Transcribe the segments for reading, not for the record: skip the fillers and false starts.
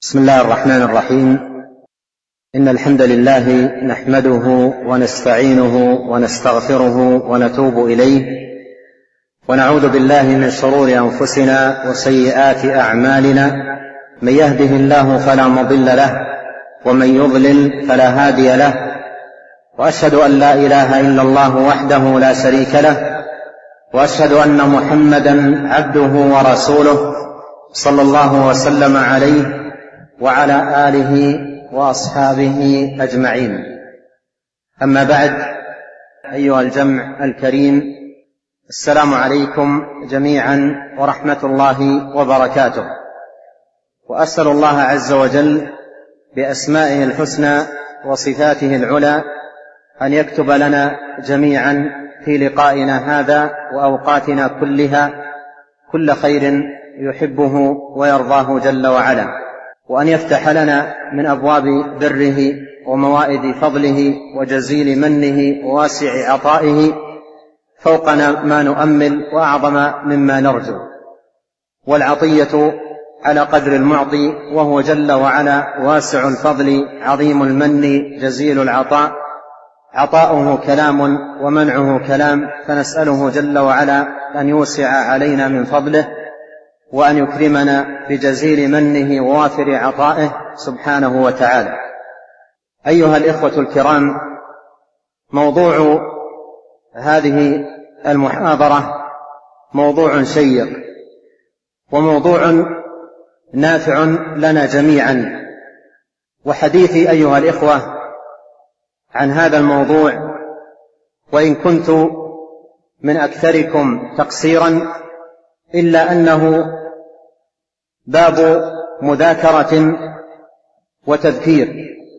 بسم الله الرحمن الرحيم. إن الحمد لله نحمده ونستعينه ونستغفره ونتوب إليه، ونعوذ بالله من شرور أنفسنا وسيئات أعمالنا. من يهده الله فلا مضل له، ومن يضلل فلا هادي له، وأشهد أن لا إله إلا الله وحده لا شريك له، وأشهد أن محمدا عبده ورسوله صلى الله وسلم عليه وعلى آله وأصحابه أجمعين. أما بعد، أيها الجمع الكريم، السلام عليكم جميعا ورحمة الله وبركاته. وأسأل الله عز وجل بأسمائه الحسنى وصفاته العلى أن يكتب لنا جميعا في لقائنا هذا وأوقاتنا كلها كل خير يحبه ويرضاه جل وعلا، وأن يفتح لنا من أبواب بره وموائد فضله وجزيل منه وواسع عطائه فوق ما نؤمل وأعظم مما نرجو. والعطية على قدر المعطي، وهو جل وعلا واسع الفضل عظيم المن جزيل العطاء. عطاؤه كلام ومنعه كلام، فنسأله جل وعلا أن يوسع علينا من فضله، وأن يكرمنا بجزيل منه ووافر عطائه سبحانه وتعالى. أيها الإخوة الكرام، موضوع هذه المحاضرة موضوع شيق وموضوع نافع لنا جميعا. وحديثي أيها الإخوة عن هذا الموضوع، وإن كنت من أكثركم تقصيرا، إلا أنه باب مذاكرة وتذكير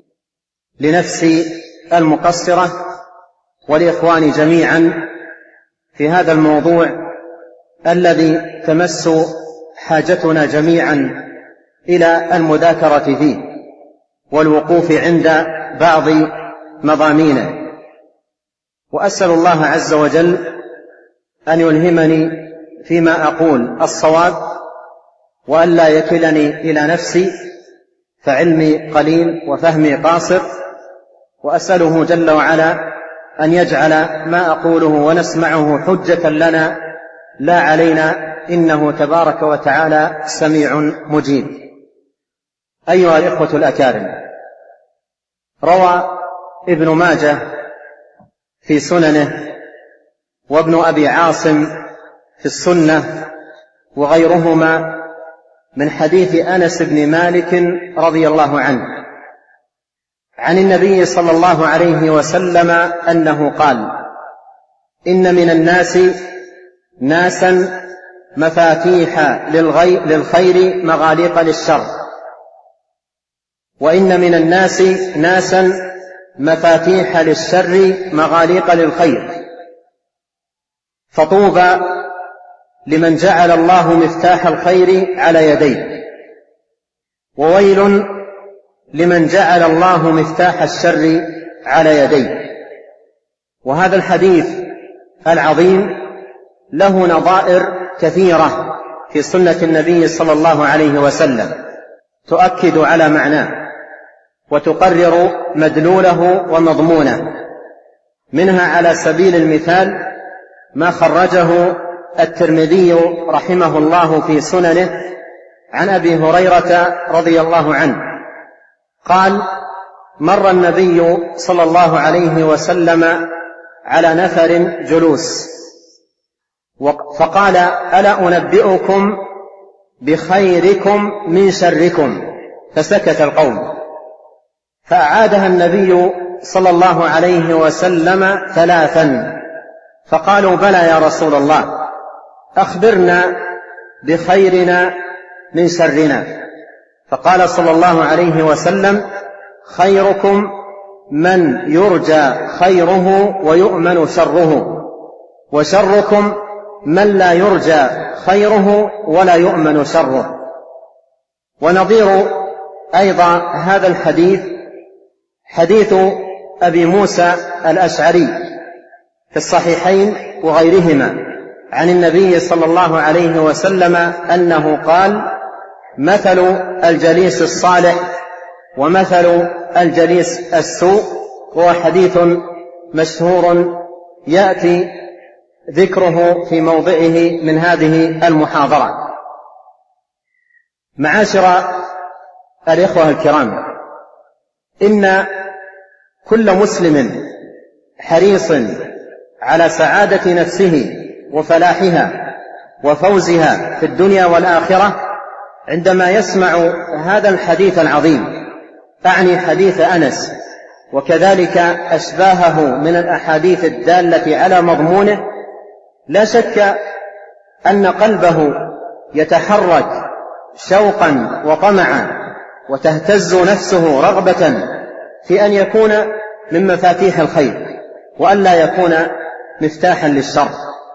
لنفسي المقصرة والإخوان جميعا في هذا الموضوع الذي تمس حاجتنا جميعا إلى المذاكرة فيه والوقوف عند بعض مضامينه. وأسأل الله عز وجل أن يلهمني فيما أقول الصواب، وأن لا يكلني إلى نفسي، فعلمي قليل وفهمي قاصر. وأسأله جل وعلا أن يجعل ما أقوله ونسمعه حجة لنا لا علينا، إنه تبارك وتعالى سميع مجيب. أيها الإخوة الأكارم، روى ابن ماجه في سننه، وابن أبي عاصم في السنة، وغيرهما من حديث أنس بن مالك رضي الله عنه عن النبي صلى الله عليه وسلم أنه قال: إن من الناس ناسا مفاتيح للخير مغاليق للشر، وإن من الناس ناسا مفاتيح للشر مغاليق للخير، فطوبى لمن جعل الله مفتاح الخير على يديه، وويل لمن جعل الله مفتاح الشر على يديه. وهذا الحديث العظيم له نظائر كثيرة في سنة النبي صلى الله عليه وسلم تؤكد على معناه وتقرر مدلوله ومضمونه. منها على سبيل المثال ما خرجه الترمذي رحمه الله في سننه عن أبي هريرة رضي الله عنه قال: مر النبي صلى الله عليه وسلم على نفر جلوس، فقال: ألا أنبئكم بخيركم من شركم؟ فسكت القوم، فأعادها النبي صلى الله عليه وسلم ثلاثا، فقالوا: بلى يا رسول الله، أخبرنا بخيرنا من شرنا. فقال صلى الله عليه وسلم: خيركم من يرجى خيره ويؤمن شره، وشركم من لا يرجى خيره ولا يؤمن شره. ونظير أيضا هذا الحديث حديث أبي موسى الأشعري في الصحيحين وغيرهما عن النبي صلى الله عليه وسلم أنه قال: مثل الجليس الصالح ومثل الجليس السوء، وهو حديث مشهور يأتي ذكره في موضعه من هذه المحاضرة. معاشر الإخوة الكرام، إن كل مسلم حريص على سعادة نفسه وفلاحها وفوزها في الدنيا والآخرة عندما يسمع هذا الحديث العظيم، أعني حديث أنس وكذلك أشباهه من الأحاديث الدالة على مضمونه. لا شك أن قلبه يتحرك شوقا وطمعا، وتهتز نفسه رغبة في أن يكون من مفاتيح الخير وأن لا يكون مفتاحا للشر.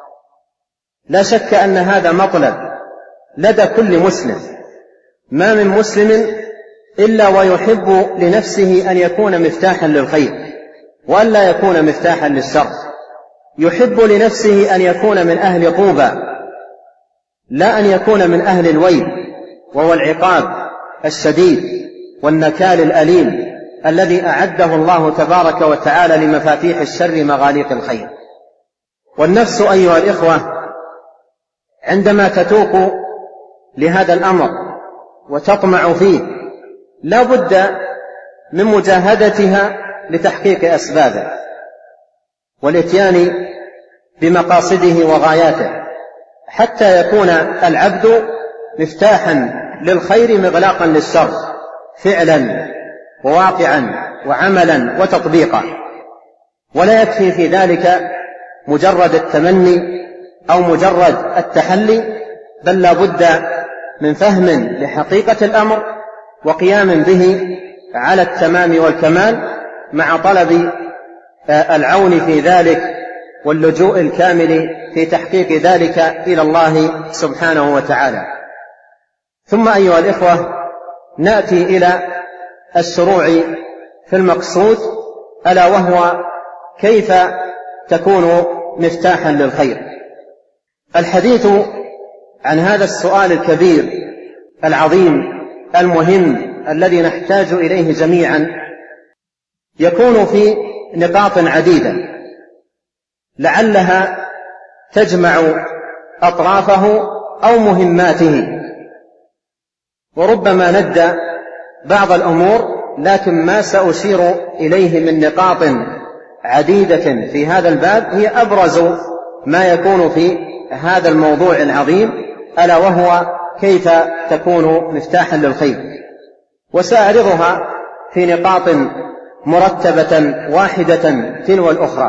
لا شك أن هذا مطلب لدى كل مسلم. ما من مسلم إلا ويحب لنفسه أن يكون مفتاحا للخير وأن لا يكون مفتاحا للشر. يحب لنفسه أن يكون من أهل طوبى، لا أن يكون من أهل الويل، وهو العقاب الشديد والنكال الأليم الذي أعده الله تبارك وتعالى لمفاتيح الشر مغاليق الخير. والنفس أيها الإخوة عندما تتوق لهذا الأمر وتطمع فيه لا بد من مجاهدتها لتحقيق أسبابه والإتيان بمقاصده وغاياته، حتى يكون العبد مفتاحا للخير مغلاقا للشر فعلا وواقعا وعملا وتطبيقا. ولا يكفي في ذلك مجرد التمني أو مجرد التحلي، بل لا بد من فهم لحقيقة الأمر وقيام به على التمام والكمال، مع طلب العون في ذلك واللجوء الكامل في تحقيق ذلك إلى الله سبحانه وتعالى. ثم أيها الإخوة نأتي إلى الشروع في المقصود، ألا وهو كيف تكون مفتاحا للخير. الحديث عن هذا السؤال الكبير العظيم المهم الذي نحتاج إليه جميعا يكون في نقاط عديدة لعلها تجمع أطرافه أو مهماته، وربما ندى بعض الأمور، لكن ما سأشير إليه من نقاط عديدة في هذا الباب هي أبرز ما يكون في هذا الموضوع العظيم، ألا وهو كيف تكون مفتاحا للخير. وسأعرضها في نقاط مرتبة واحدة تلو الأخرى.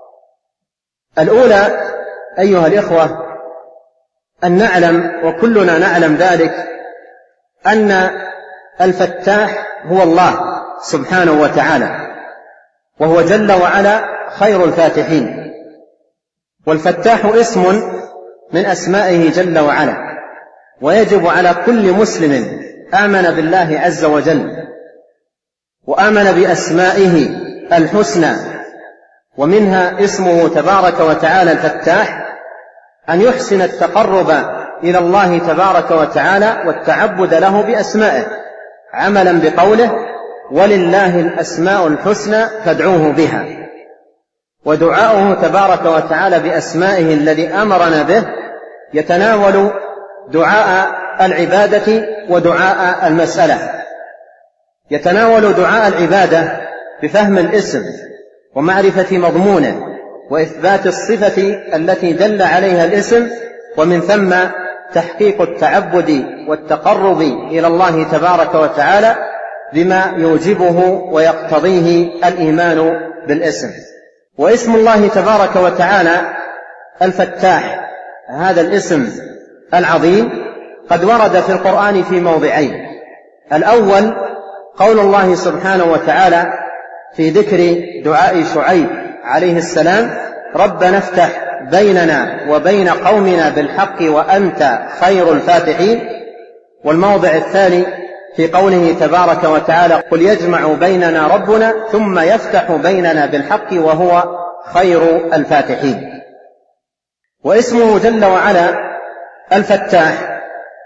الأولى أيها الإخوة أن نعلم، وكلنا نعلم ذلك، أن الفتاح هو الله سبحانه وتعالى، وهو جل وعلا خير الفاتحين. والفتاح اسم من أسمائه جل وعلا، ويجب على كل مسلم آمن بالله عز وجل وآمن بأسمائه الحسنى، ومنها اسمه تبارك وتعالى الفتاح، أن يحسن التقرب إلى الله تبارك وتعالى والتعبد له بأسمائه، عملا بقوله ولله الأسماء الحسنى فادعوه بها. ودعاؤه تبارك وتعالى بأسمائه الذي أمرنا به يتناول دعاء العبادة ودعاء المسألة. يتناول دعاء العبادة بفهم الاسم ومعرفة مضمونه وإثبات الصفة التي دل عليها الاسم، ومن ثم تحقيق التعبد والتقرب إلى الله تبارك وتعالى بما يوجبه ويقتضيه الإيمان بالاسم. واسم الله تبارك وتعالى الفتاح، هذا الاسم العظيم قد ورد في القرآن في موضعين. الأول قول الله سبحانه وتعالى في ذكر دعاء شعيب عليه السلام: ربنا افتح بيننا وبين قومنا بالحق وأنت خير الفاتحين. والموضع الثاني في قوله تبارك وتعالى: قل يجمع بيننا ربنا ثم يفتح بيننا بالحق وهو خير الفاتحين. واسمه جل وعلا الفتاح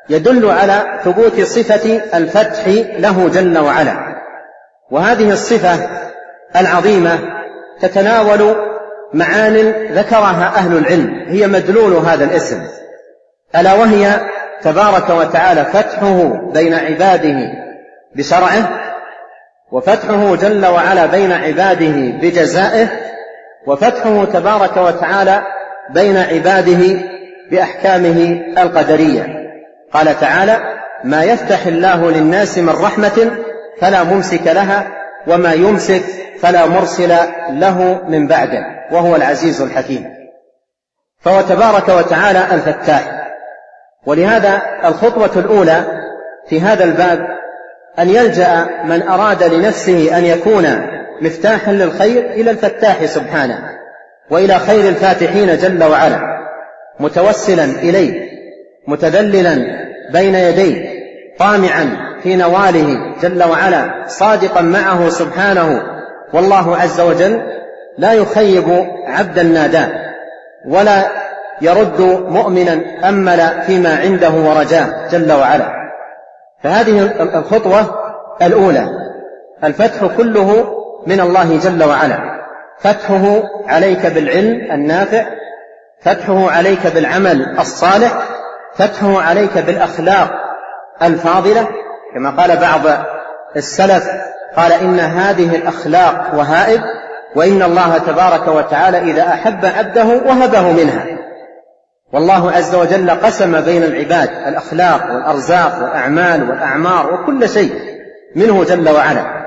يدل على ثبوت صفة الفتح له جل وعلا. وهذه الصفة العظيمة تتناول معان ذكرها أهل العلم هي مدلول هذا الاسم، ألا وهي تبارك وتعالى فتحه بين عباده بشرعه، وفتحه جل وعلا بين عباده بجزائه، وفتحه تبارك وتعالى بين عباده بأحكامه القدرية. قال تعالى: ما يفتح الله للناس من رحمة فلا ممسك لها وما يمسك فلا مرسل له من بعده وهو العزيز الحكيم. فهو تبارك وتعالى الفتاح. ولهذا الخطوة الأولى في هذا الباب أن يلجأ من أراد لنفسه أن يكون مفتاحا للخير إلى الفتاح سبحانه وإلى خير الفاتحين جل وعلا، متوسلا إليه، متذللا بين يديه، طامعا في نواله جل وعلا، صادقا معه سبحانه. والله عز وجل لا يخيب عبدا ناداه، ولا يرد مؤمنا أمل فيما عنده ورجاه جل وعلا. فهذه الخطوة الأولى، الفتح كله من الله جل وعلا، فتحه عليك بالعلم النافع، فتحه عليك بالعمل الصالح، فتحه عليك بالأخلاق الفاضلة، كما قال بعض السلف قال: إن هذه الأخلاق وهائب، وإن الله تبارك وتعالى إذا أحب عبده وهبه منها. والله عز وجل قسم بين العباد الأخلاق والأرزاق والأعمال والأعمار وكل شيء منه جل وعلا.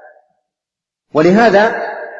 ولهذا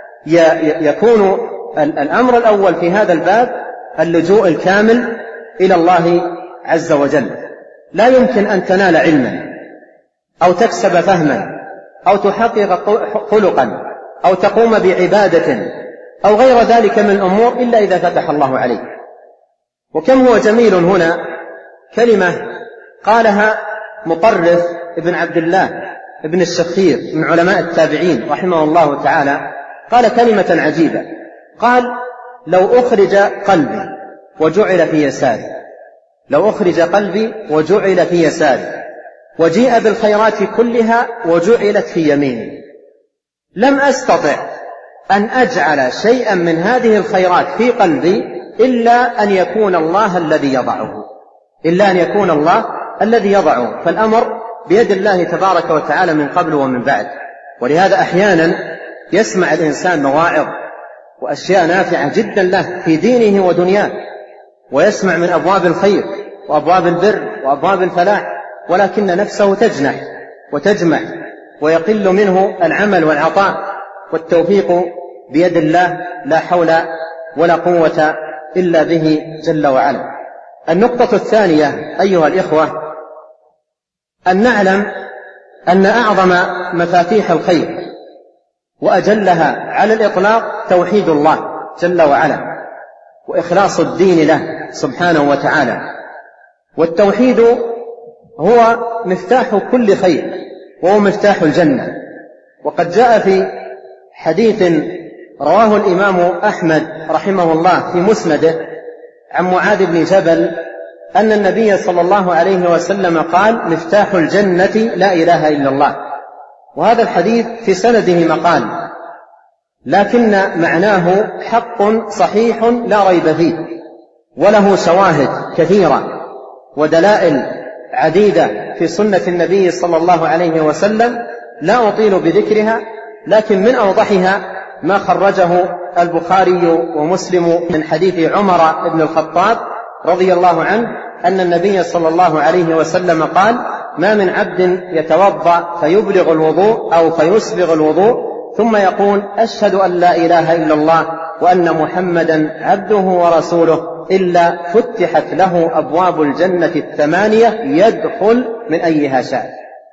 يكون الأمر الأول في هذا الباب اللجوء الكامل إلى الله عز وجل. لا يمكن أن تنال علما أو تكسب فهما أو تحقق خلقا أو تقوم بعبادة أو غير ذلك من الأمور إلا إذا فتح الله عليك. وكم هو جميل هنا كلمة قالها مطرف ابن عبد الله ابن الشخير من علماء التابعين رحمه الله تعالى، قال كلمة عجيبة، قال: لو أخرج قلبي وجعل في يساري، لو أخرج قلبي وجعل في يساري، وجيء بالخيرات كلها وجعلت في يميني، لم أستطع أن أجعل شيئا من هذه الخيرات في قلبي إلا أن يكون الله الذي يضعه، إلا أن يكون الله الذي يضعه. فالأمر بيد الله تبارك وتعالى من قبل ومن بعد. ولهذا أحيانا يسمع الإنسان مواعظ وأشياء نافعة جدا له في دينه ودنياه، ويسمع من أبواب الخير وأبواب البر وأبواب الفلاح، ولكن نفسه تجنح وتجمع ويقل منه العمل والعطاء، والتوفيق بيد الله لا حول ولا قوة إلا به جل وعلا. النقطة الثانية أيها الإخوة، أن نعلم أن أعظم مفاتيح الخير وأجلها على الإطلاق توحيد الله جل وعلا وإخلاص الدين له سبحانه وتعالى. والتوحيد هو مفتاح كل خير وهو مفتاح الجنة. وقد جاء في حديث رواه الإمام أحمد رحمه الله في مسنده عن معاذ بن جبل أن النبي صلى الله عليه وسلم قال: مفتاح الجنة لا إله إلا الله. وهذا الحديث في سنده مقال، لكن معناه حق صحيح لا ريب فيه، وله شواهد كثيرة ودلائل عديدة في سنة النبي صلى الله عليه وسلم لا أطيل بذكرها، لكن من أوضحها ما خرجه البخاري ومسلم من حديث عمر بن الخطاب رضي الله عنه أن النبي صلى الله عليه وسلم قال: ما من عبد يتوضأ فيبلغ الوضوء أو فيسبغ الوضوء ثم يقول: أشهد أن لا إله إلا الله وأن محمدا عبده ورسوله إلا فتحت له أبواب الجنة 8 يدخل من أيها شاء.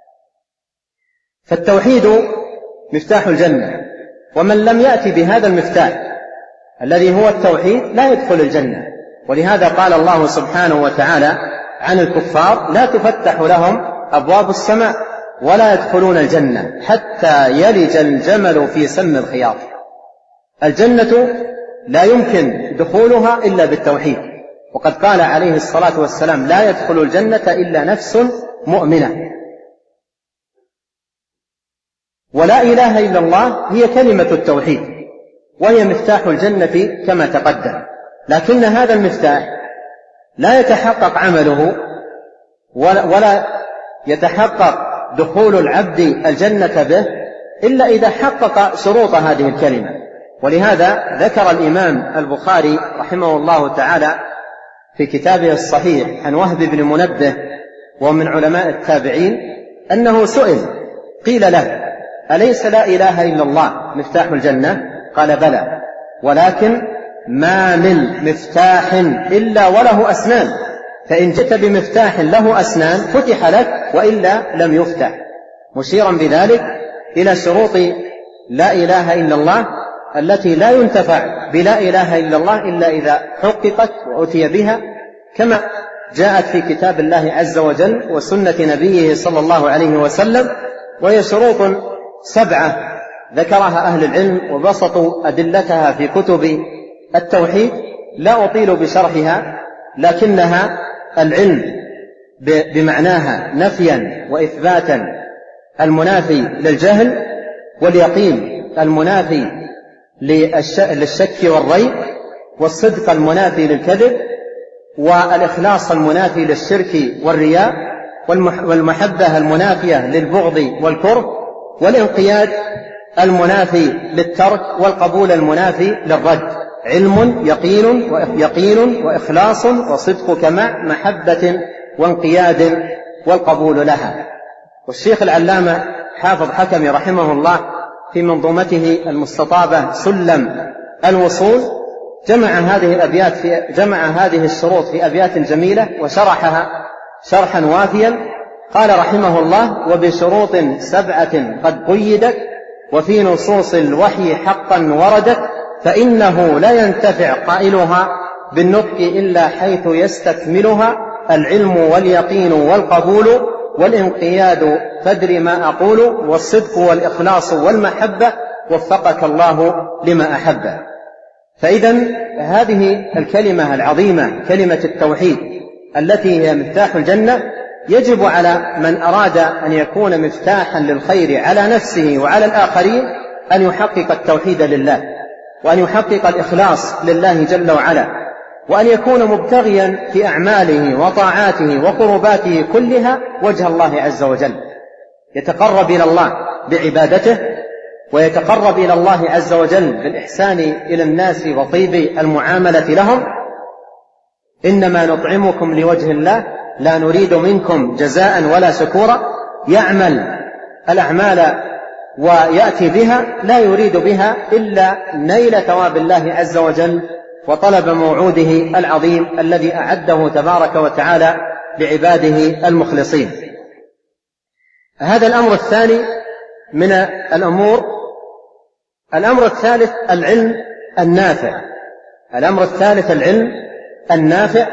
فالتوحيد مفتاح الجنة، ومن لم يأتي بهذا المفتاح الذي هو التوحيد لا يدخل الجنة. ولهذا قال الله سبحانه وتعالى عن الكفار: لا تفتح لهم أبواب السماء ولا يدخلون الجنة حتى يلج الجمل في سم الخياط. الجنة لا يمكن دخولها إلا بالتوحيد، وقد قال عليه الصلاة والسلام: لا يدخل الجنة إلا نفس مؤمنة. ولا إله إلا الله هي كلمة التوحيد، وهي مفتاح الجنة كما تقدم، لكن هذا المفتاح لا يتحقق عمله ولا يتحقق دخول العبد الجنة به إلا إذا حقق شروط هذه الكلمة. ولهذا ذكر الإمام البخاري رحمه الله تعالى في كتابه الصحيح عن وهب بن منبه، ومن علماء التابعين، أنه سئل قيل له: أليس لا إله إلا الله مفتاح الجنة؟ قال: بلى، ولكن ما من مفتاح إلا وله أسنان، فإن جئت بمفتاح له أسنان فتح لك، وإلا لم يفتح، مشيرا بذلك إلى شروط لا إله إلا الله التي لا ينتفع بلا إله إلا الله إلا إذا حققت وأتي بها، كما جاءت في كتاب الله عز وجل وسنة نبيه صلى الله عليه وسلم. وهي شروط 7 ذكرها أهل العلم وبسطوا أدلتها في كتب التوحيد، لا أطيل بشرحها، لكنها: العلم بمعناها نفيا وإثباتا المنافي للجهل، واليقين المنافي للشك والريب، والصدق المنافي للكذب، والإخلاص المنافي للشرك والرياء، والمحبة المنافية للبغض والكره، والانقياد المنافي للترك، والقبول المنافي للرد. علم يقين وإخلاص وصدق كما محبة وانقياد والقبول لها. والشيخ العلامة حافظ حكمي رحمه الله في منظومته المستطابة سلم الوصول جمع هذه الشروط في أبيات جميلة وشرحها شرحا وافيا. قال رحمه الله: وبشروط 7 قد قيدت، وفي نصوص الوحي حقا وردت، فإنه لا ينتفع قائلها بالنطق إلا حيث يستكملها، العلم واليقين والقبول والانقياد، فادر ما أقول، والصدق والإخلاص والمحبة، وفقك الله لما أحبه. فإذا هذه الكلمة العظيمة كلمة التوحيد التي هي مفتاح الجنة، يجب على من أراد أن يكون مفتاحا للخير على نفسه وعلى الآخرين أن يحقق التوحيد لله، وأن يحقق الإخلاص لله جل وعلا، وأن يكون مبتغيا في أعماله وطاعاته وقرباته كلها وجه الله عز وجل، يتقرب إلى الله بعبادته، ويتقرب إلى الله عز وجل بالإحسان إلى الناس وطيب المعاملة لهم. إنما نطعمكم لوجه الله لا نريد منكم جزاء ولا شكورا. يعمل الأعمال ويأتي بها لا يريد بها إلا نيل ثواب الله عز وجل وطلب موعوده العظيم الذي أعده تبارك وتعالى لعباده المخلصين. هذا الأمر الثاني من الأمور. الأمر الثالث العلم النافع. الأمر الثالث العلم النافع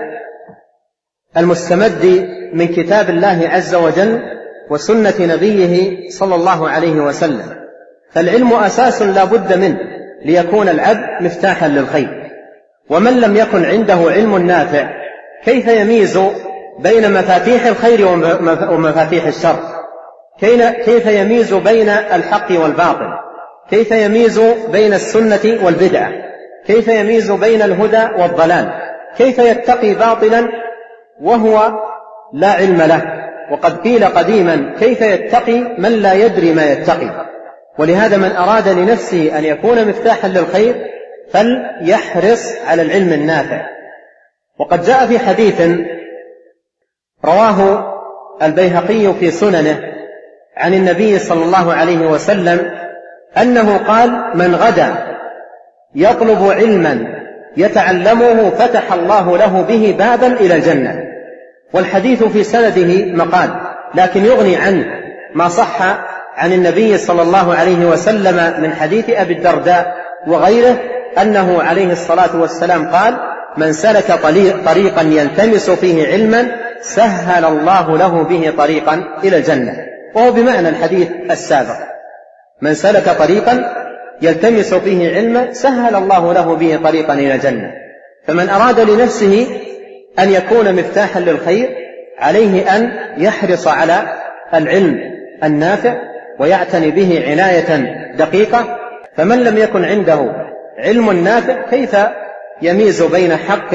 المستمد من كتاب الله عز وجل وسنة نبيه صلى الله عليه وسلم. فالعلم أساس لا بد منه ليكون العبد مفتاحا للخير، ومن لم يكن عنده علم نافع كيف يميز بين مفاتيح الخير ومفاتيح الشر؟ كيف يميز بين الحق والباطل؟ كيف يميز بين السنة والبدعة؟ كيف يميز بين الهدى والضلال؟ كيف يتقي باطلا وهو لا علم له؟ وقد قيل قديما: كيف يتقي من لا يدري ما يتقي؟ ولهذا من أراد لنفسه أن يكون مفتاحا للخير فليحرص على العلم النافع. وقد جاء في حديث رواه البيهقي في سننه عن النبي صلى الله عليه وسلم أنه قال: من غدا يطلب علما يتعلمه فتح الله له به بابا إلى الجنة. والحديث في سنده مقال، لكن يغني عنه ما صح عن النبي صلى الله عليه وسلم من حديث أبي الدرداء وغيره أنه عليه الصلاة والسلام قال: من سلك طريقا يلتمس فيه علما سهل الله له به طريقا إلى الجنة، وهو بمعنى الحديث السابق: من سلك طريقا يلتمس فيه علما سهل الله له به طريقا إلى الجنة. فمن أراد لنفسه أن يكون مفتاحا للخير عليه أن يحرص على العلم النافع ويعتني به عناية دقيقة. فمن لم يكن عنده علم نافع كيف يميز بين حق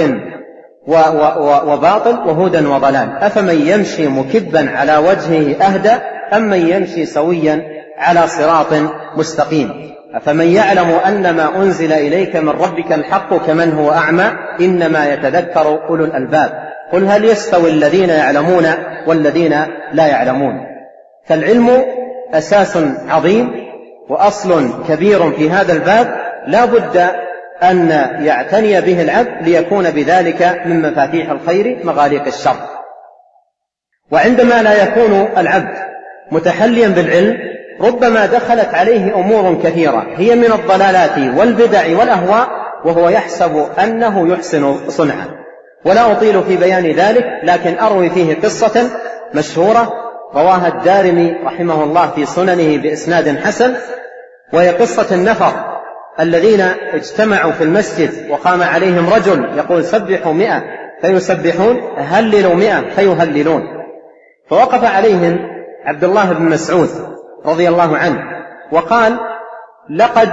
وباطل وهدى وضلال؟ أفمن يمشي مكبا على وجهه أهدى أم من يمشي سويا على صراط مستقيم؟ أفمن يعلم أن ما أنزل إليك من ربك الحق كمن هو أعمى إنما يتذكر أولو الألباب قل هل يستوي الذين يعلمون والذين لا يعلمون؟ فالعلم أساس عظيم وأصل كبير في هذا الباب لا بد أن يعتني به العبد ليكون بذلك من مفاتيح الخير مغاليق الشر. وعندما لا يكون العبد متحليا بالعلم ربما دخلت عليه أمور كثيرة هي من الضلالات والبدع والأهواء وهو يحسب أنه يحسن صنعا. ولا أطيل في بيان ذلك، لكن أروي فيه قصة مشهورة رواها الدارمي رحمه الله في سننه بإسناد حسن، وهي قصة النفر الذين اجتمعوا في المسجد وقام عليهم رجل يقول سبحوا 100 فيسبحون، هللوا 100 فيهللون. فوقف عليهم عبد الله بن مسعود رضي الله عنه وقال لقد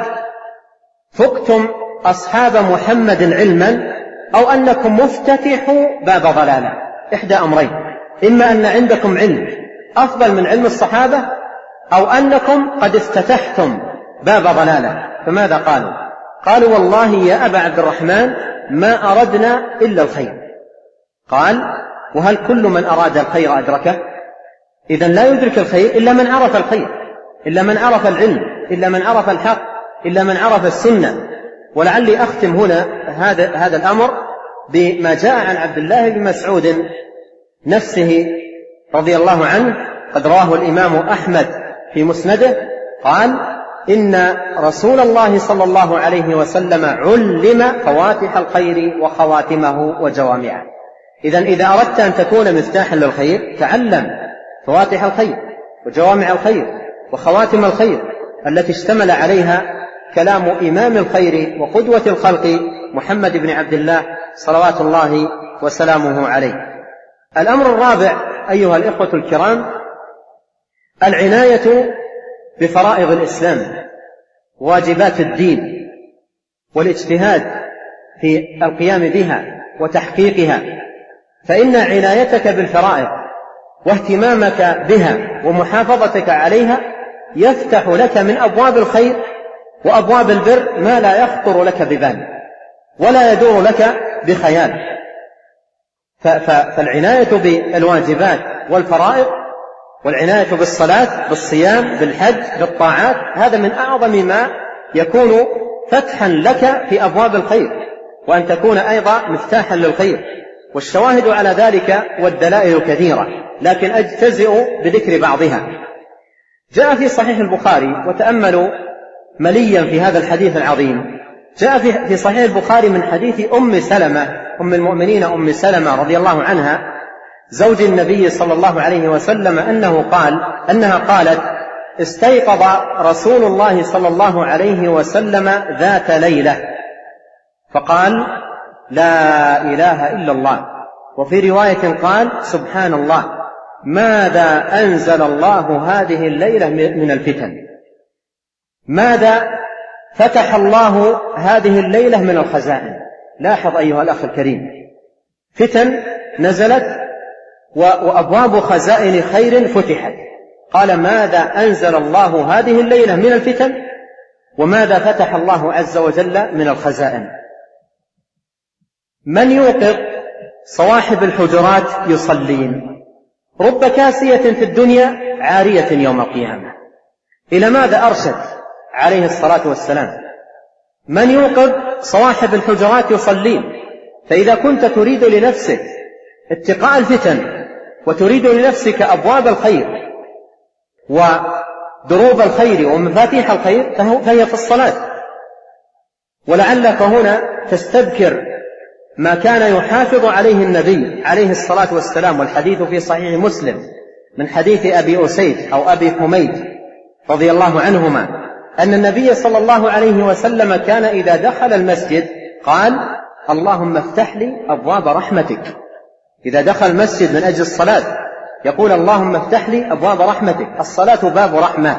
فقتم أصحاب محمد علما أو أنكم مفتتحوا باب ضلالة، إحدى أمرين، إما أن عندكم علم أفضل من علم الصحابة أو أنكم قد افتتحتم باب ضلالة. فماذا قالوا؟ قالوا والله يا أبا عبد الرحمن ما أردنا إلا الخير. قال وهل كل من أراد الخير أدركه؟ إذن لا يدرك الخير إلا من عرف الخير، إلا من عرف العلم، إلا من عرف الحق، إلا من عرف السنة. ولعلي أختم هنا هذا الأمر بما جاء عن عبد الله بن مسعود نفسه رضي الله عنه، قد رواه الإمام أحمد في مسنده، قال إن رسول الله صلى الله عليه وسلم علم فواتح الخير وخواتمه وجوامعه. إذن إذا أردت أن تكون مفتاحا للخير تعلم فواتح الخير وجوامع الخير وخواتم الخير التي اشتمل عليها كلام إمام الخير وقدوة الخلق محمد بن عبد الله صلوات الله وسلامه عليه. الأمر الرابع أيها الإخوة الكرام العناية بفرائض الإسلام، واجبات الدين، والاجتهاد في القيام بها وتحقيقها. فإن عنايتك بالفرائض واهتمامك بها ومحافظتك عليها يفتح لك من أبواب الخير وأبواب البر ما لا يخطر لك ببال ولا يدور لك بخيال. فالعناية بالواجبات والفرائض والعناية بالصلاة بالصيام بالحج بالطاعات هذا من أعظم ما يكون فتحا لك في أبواب الخير، وأن تكون أيضا مفتاحا للخير. والشواهد على ذلك والدلائل كثيرة، لكن أجتزئ بذكر بعضها. جاء في صحيح البخاري، وتأملوا مليا في هذا الحديث العظيم، جاء في صحيح البخاري من حديث أم سلمة أم المؤمنين أم سلمة رضي الله عنها زوج النبي صلى الله عليه وسلم أنها قالت استيقظ رسول الله صلى الله عليه وسلم ذات ليلة فقال لا إله إلا الله، وفي رواية قال سبحان الله ماذا أنزل الله هذه الليلة من الفتن، ماذا فتح الله هذه الليلة من الخزائن. لاحظ أيها الأخ الكريم، فتن نزلت وأبواب خزائن خير فتحت. قال ماذا أنزل الله هذه الليلة من الفتن وماذا فتح الله عز وجل من الخزائن. من يوقظ صواحب الحجرات يصلين، رب كاسية في الدنيا عارية يوم القيامة. إلى ماذا أرشد عليه الصلاة والسلام؟ من يوقظ صواحب الحجرات يصلين. فإذا كنت تريد لنفسك اتقاء الفتن وتريد لنفسك أبواب الخير ودروب الخير ومفاتيح الخير فهي في الصلاة. ولعلك هنا تستذكر ما كان يحافظ عليه النبي عليه الصلاة والسلام، والحديث في صحيح مسلم من حديث أبي أسيد أو أبي حميد رضي الله عنهما أن النبي صلى الله عليه وسلم كان إذا دخل المسجد قال اللهم افتح لي أبواب رحمتك إذا دخل المسجد من أجل الصلاة يقول اللهم افتح لي أبواب رحمتك. الصلاة باب رحمة،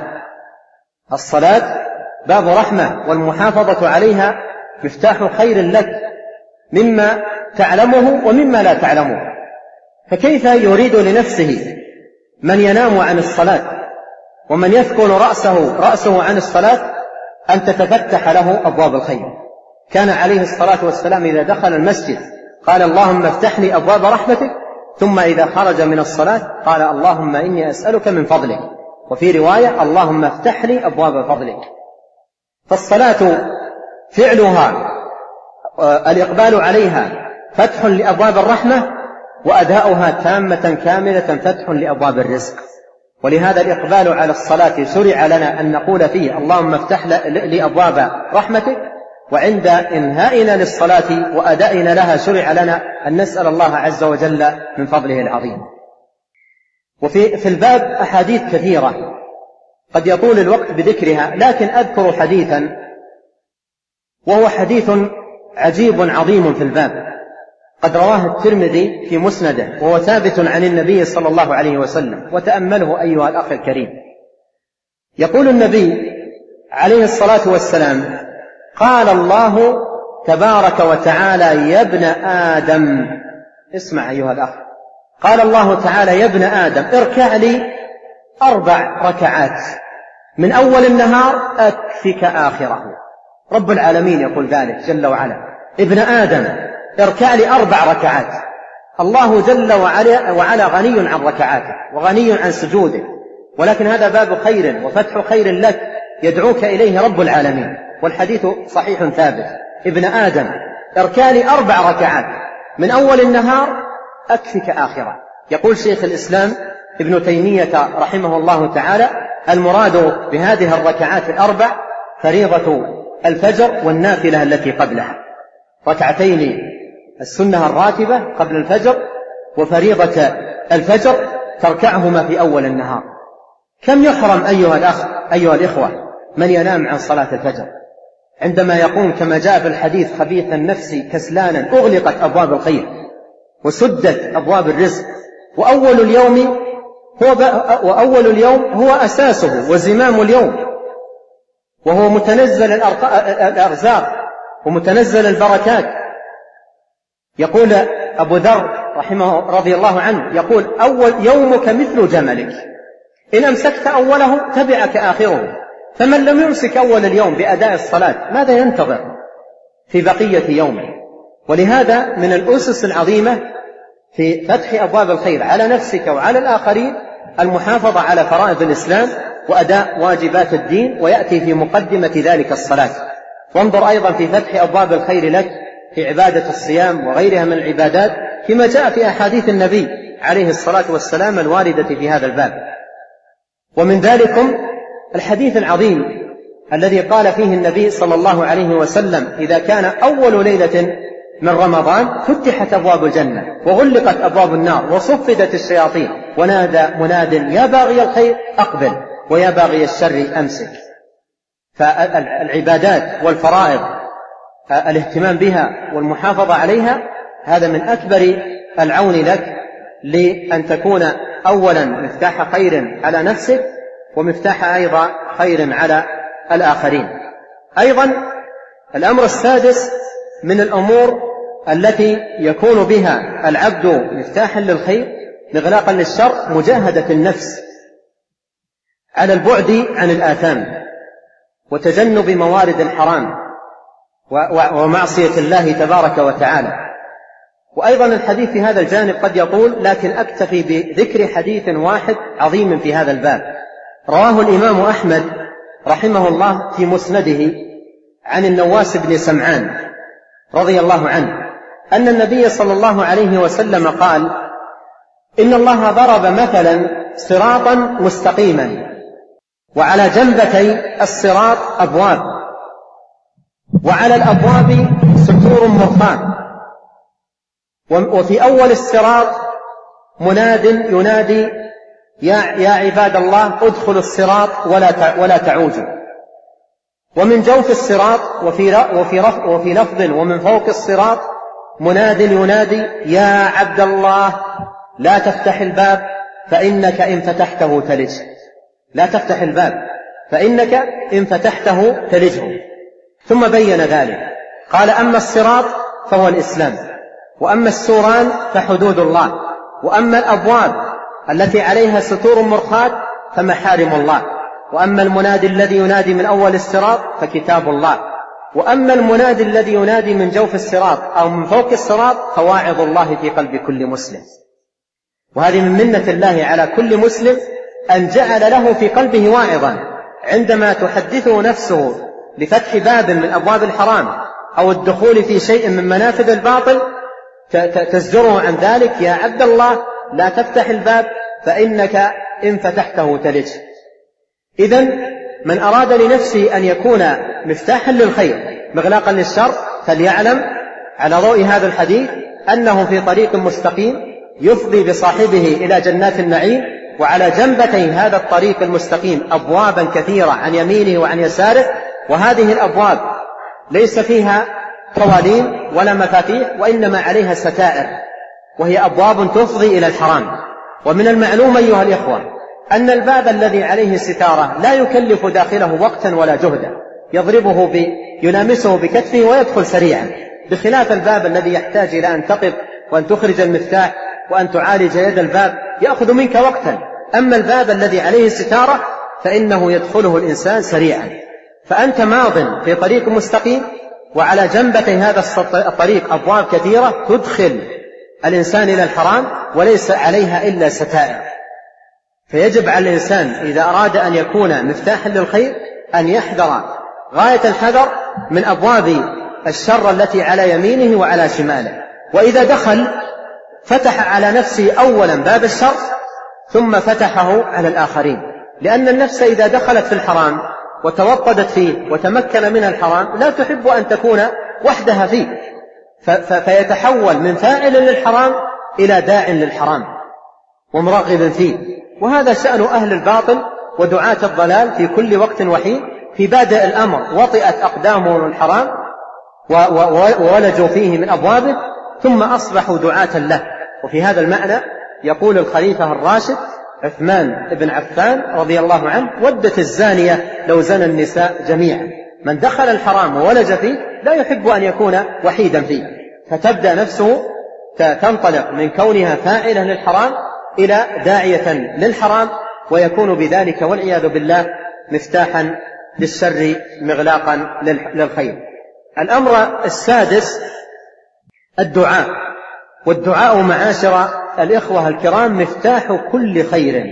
الصلاة باب رحمة، والمحافظة عليها مفتاح خير لك مما تعلمه ومما لا تعلمه. فكيف يريد لنفسه من ينام عن الصلاة ومن يثقل رأسه عن الصلاة أن تتفتح له أبواب الخير؟ كان عليه الصلاة والسلام إذا دخل المسجد قال اللهم افتح لي أبواب رحمتك، ثم إذا خرج من الصلاة قال اللهم إني أسألك من فضلك، وفي رواية اللهم افتح لي أبواب فضلك. فالصلاة فعلها الإقبال عليها فتح لأبواب الرحمة، وأداؤها تامة كاملة فتح لأبواب الرزق. ولهذا الإقبال على الصلاة شرع لنا أن نقول فيه اللهم افتح لي أبواب رحمتك، وعند إنهائنا للصلاة وأدائنا لها شرع لنا أن نسأل الله عز وجل من فضله العظيم. وفي الباب أحاديث كثيرة قد يطول الوقت بذكرها، لكن أذكر حديثا وهو حديث عجيب عظيم في الباب، قد رواه الترمذي في مسنده، وهو ثابت عن النبي صلى الله عليه وسلم، وتأمله أيها الأخ الكريم. يقول النبي عليه الصلاة والسلام قال الله تبارك وتعالى يا ابن آدم، اسمع أيها الأخ، قال الله تعالى يا ابن آدم اركع لي 4 ركعات من أول النهار أكفك آخره. رب العالمين يقول ذلك جل وعلا، ابن آدم اركع لي 4 ركعات. الله جل وعلا غني عن ركعاته وغني عن سجوده، ولكن هذا باب خير وفتح خير لك يدعوك إليه رب العالمين، والحديث صحيح ثابت. ابن آدم اركع لي 4 ركعات من أول النهار أكفك آخره. يقول شيخ الإسلام ابن تيمية رحمه الله تعالى المراد بهذه الركعات 4 فريضة الفجر والنافلة التي قبلها، ركعتين السنة الراتبة قبل الفجر وفريضة الفجر تركعهما في أول النهار. كم يحرم أيها الإخوة من ينام عن صلاة الفجر عندما يقوم كما جاء في الحديث خبيث النفس كسلانا، أغلقت أبواب الخير وسدت أبواب الرزق، وأول اليوم هو أساسه وزمام اليوم، وهو متنزل الأرزاق ومتنزل البركات. يقول أبو ذر رضي الله عنه يقول أول يومك مثل جملك، إن أمسكت أوله تبعك آخره، فمن لم يمسك أول اليوم بأداء الصلاة ماذا ينتظر في بقية يومه؟ ولهذا من الأسس العظيمة في فتح أبواب الخير على نفسك وعلى الآخرين المحافظة على فرائض الإسلام وأداء واجبات الدين، ويأتي في مقدمة ذلك الصلاة. وانظر أيضا في فتح أبواب الخير لك في عبادة الصيام وغيرها من العبادات فيما جاء في أحاديث النبي عليه الصلاة والسلام الواردة في هذا الباب. ومن ذلكم الحديث العظيم الذي قال فيه النبي صلى الله عليه وسلم إذا كان أول ليلة من رمضان فتحت أبواب الجنة وغلقت أبواب النار وصفدت الشياطين، ونادى مناد يا باغي الخير أقبل ويا باغي الشر أمسك. فالعبادات والفرائض الاهتمام بها والمحافظة عليها هذا من أكبر العون لك لأن تكون أولا مفتاح خير على نفسك ومفتاح أيضا خير على الآخرين. أيضا الأمر السادس من الأمور التي يكون بها العبد مفتاحا للخير مغلاقا للشر مجاهدة النفس على البعد عن الآثام وتجنب موارد الحرام ومعصية الله تبارك وتعالى. وأيضا الحديث في هذا الجانب قد يطول، لكن أكتفي بذكر حديث واحد عظيم في هذا الباب رواه الإمام أحمد رحمه الله في مسنده عن النواس بن سمعان رضي الله عنه أن النبي صلى الله عليه وسلم قال إن الله ضرب مثلا صراطا مستقيما وعلى جنبتي الصراط أبواب وعلى الأبواب ستور مرخاة، وفي أول الصراط مناد ينادي يا عباد الله ادخلوا الصراط ولا تعوجوا، ومن جوف الصراط وفي لفظ ومن فوق الصراط مناد ينادي يا عبد الله لا تفتح الباب فإنك إن فتحته تلج. لا تفتح الباب فإنك إن فتحته تلجه. ثم بين ذلك قال أما الصراط فهو الإسلام، وأما السوران فحدود الله، وأما الأبواب التي عليها ستور مرخاة فمحارم الله، وأما المنادي الذي ينادي من أول الصراط فكتاب الله، وأما المنادي الذي ينادي من جوف الصراط أو من فوق الصراط فواعظ الله في قلب كل مسلم. وهذه من منة الله على كل مسلم أن جعل له في قلبه واعظا عندما تحدثه نفسه لفتح باب من أبواب الحرام أو الدخول في شيء من منافذ الباطل تزجره عن ذلك يا عبد الله لا تفتح الباب فإنك إن فتحته تلج. إذن من أراد لنفسه أن يكون مفتاحا للخير مغلاقا للشر فليعلم على ضوء هذا الحديث أنه في طريق مستقيم يفضي بصاحبه إلى جنات النعيم، وعلى جنبتي هذا الطريق المستقيم أبوابا كثيرة عن يمينه وعن يساره، وهذه الأبواب ليس فيها قوالين ولا مفاتيح وإنما عليها ستائر، وهي أبواب تفضي إلى الحرام. ومن المعلوم أيها الإخوة أن الباب الذي عليه ستارة لا يكلف داخله وقتا ولا جهدا، يلامسه بكتفه ويدخل سريعا، بخلاف الباب الذي يحتاج إلى أن تقف وأن تخرج المفتاح وأن تعالج يد الباب يأخذ منك وقتا. أما الباب الذي عليه ستارة فإنه يدخله الإنسان سريعا. فأنت ماض في طريق مستقيم، وعلى جنبتي هذا الطريق أبواب كثيرة تدخل الإنسان إلى الحرام وليس عليها إلا ستائر. فيجب على الإنسان إذا أراد أن يكون مفتاحا للخير أن يحذر غاية الحذر من أبواب الشر التي على يمينه وعلى شماله. وإذا دخل فتح على نفسه أولا باب الشر ثم فتحه على الآخرين، لأن النفس إذا دخلت في الحرام وتوطدت فيه وتمكن من الحرام لا تحب أن تكون وحدها فيه، فيتحول من فاعل للحرام إلى داع للحرام ومرغب فيه. وهذا شأن أهل الباطل ودعاة الضلال في كل وقت وحين. في بادئ الأمر وطئت أقدامهم الحرام وولجوا فيه من أبوابه ثم أصبحوا دعاة له. وفي هذا المعنى يقول الخليفة الراشد عثمان بن عفان رضي الله عنه ودت الزانية لو زنى النساء جميعا. من دخل الحرام وولج فيه لا يحب أن يكون وحيدا فيه، فتبدأ نفسه تنطلق من كونها فاعلة للحرام إلى داعية للحرام، ويكون بذلك والعياذ بالله مفتاحا للشر مغلاقا للخير. الأمر السادس الدعاء. والدعاء معاشر الإخوة الكرام مفتاح كل خير.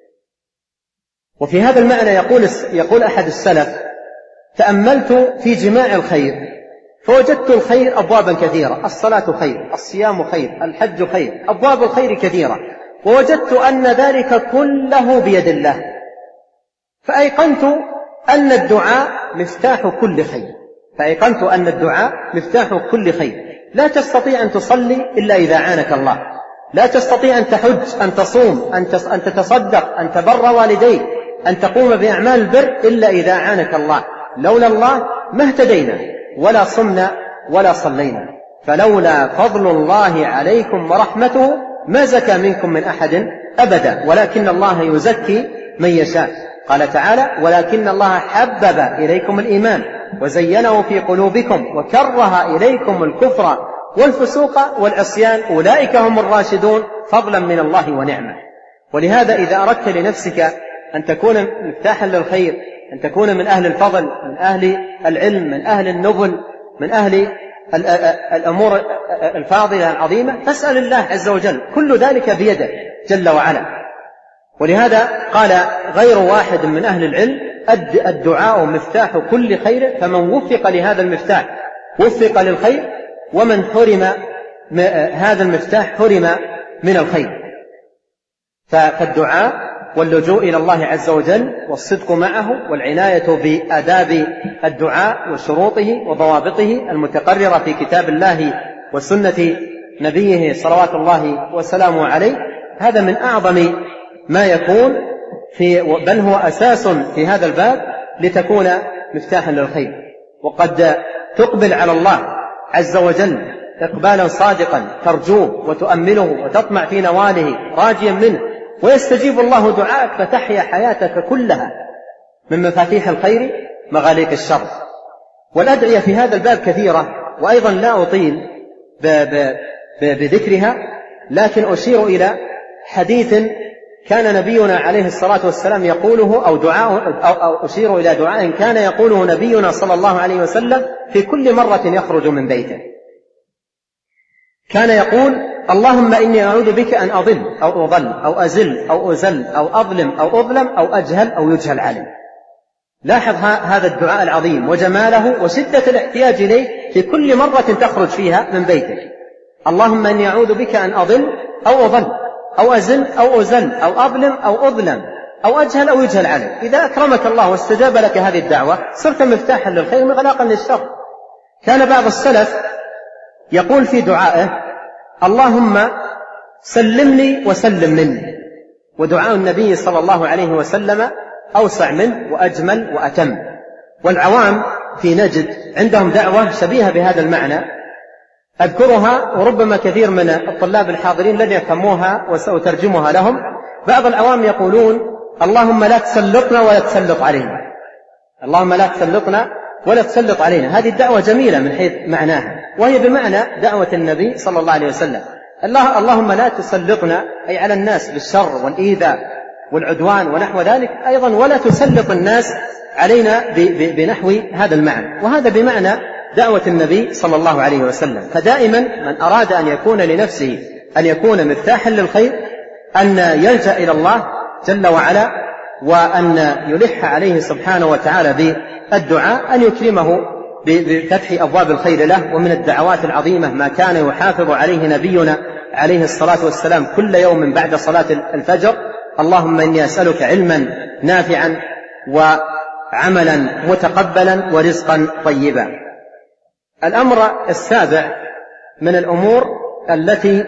وفي هذا المعنى يقول أحد السلف تأملت في جماع الخير فوجدت الخير أبوابا كثيرة، الصلاة خير، الصيام خير، الحج خير، أبواب الخير كثيرة، ووجدت أن ذلك كله بيد الله، فأيقنت أن الدعاء مفتاح كل خير. فأيقنت أن الدعاء مفتاح كل خير. لا تستطيع أن تصلي إلا إذا عانك الله، لا تستطيع أن تحج، أن تصوم، أن تتصدق، أن تبر والديك، أن تقوم بأعمال البر إلا إذا عانك الله. لولا الله ما اهتدينا ولا صمنا ولا صلينا. فلولا فضل الله عليكم ورحمته ما زكى منكم من أحد أبدا ولكن الله يزكي من يشاء. قال تعالى ولكن الله حبب إليكم الإيمان وزينه في قلوبكم وكره إليكم الكفر والفسوق والعصيان أولئك هم الراشدون فضلا من الله ونعمه. ولهذا إذا أردت لنفسك أن تكون مفتاحا للخير، أن تكون من أهل الفضل، من أهل العلم، من أهل النبل، من أهل الأمور الفاضلة العظيمة، فاسأل الله عز وجل، كل ذلك بيده جل وعلا. ولهذا قال غير واحد من أهل العلم الدعاء مفتاح كل خير، فمن وفق لهذا المفتاح وفق للخير، ومن حرم هذا المفتاح حرم من الخير. فالدعاء واللجوء إلى الله عز وجل والصدق معه والعناية بآداب الدعاء وشروطه وضوابطه المتقررة في كتاب الله وسنة نبيه صلوات الله وسلامه عليه، هذا من أعظم ما يكون بل هو أساس في هذا الباب لتكون مفتاحا للخير. وقد تقبل على الله عز وجل إقبالا صادقا ترجوه وتؤمله وتطمع في نواله راجيا منه، ويستجيب الله دعاءك فتحيا حياتك كلها من مفاتيح الخير مغاليق الشر. والأدعية في هذا الباب كثيرة، وأيضا لا أطيل بذكرها، لكن أشير إلى حديث كان نبينا عليه الصلاة والسلام يقوله أو أشير إلى دعاء كان يقوله نبينا صلى الله عليه وسلم في كل مرة يخرج من بيته. كان يقول: اللهم إني أعوذ بك أن أضل أو أضل أو أزل أو أزل أو أظلم أو أظلم أو أجهل أو يجهل علي. لاحظ هذا الدعاء العظيم وجماله وشدة الاحتياج إليه في كل مرة تخرج فيها من بيتك. اللهم إني أعوذ بك أن أضل أو أضل أو أزل أو أزل أو أظلم أو أظلم أو أجهل أو يجهل علي. إذا أكرمك الله واستجاب لك هذه الدعوة صرت مفتاحا للخير مغلاقا للشر. كان بعض السلف يقول في دعائه: اللهم سلمني وسلم مني. ودعاء النبي صلى الله عليه وسلم أوسع منه وأجمل وأتم. والعوام في نجد عندهم دعوة شبيهة بهذا المعنى أذكرها، وربما كثير من الطلاب الحاضرين لن يفهموها وسأترجمها لهم. بعض العوام يقولون: اللهم لا تسلطنا ولا تسلط علينا. اللهم لا تسلطنا ولا تسلط علينا. هذه الدعوة جميلة من حيث معناها، وهي بمعنى دعوة النبي صلى الله عليه وسلم. اللهم لا تسلطنا أي على الناس بالشر والإيذاء والعدوان ونحو ذلك، أيضا ولا تسلط الناس علينا بنحو هذا المعنى، وهذا بمعنى دعوة النبي صلى الله عليه وسلم. فدائما من أراد أن يكون لنفسه أن يكون مفتاحا للخير أن يلجأ إلى الله جل وعلا، وأن يلح عليه سبحانه وتعالى بالدعاء أن يكرمه بفتح أبواب الخير له. ومن الدعوات العظيمة ما كان يحافظ عليه نبينا عليه الصلاة والسلام كل يوم بعد صلاة الفجر: اللهم إني أسألك علما نافعا وعملا متقبلا ورزقا طيبا. الأمر السابع من الأمور التي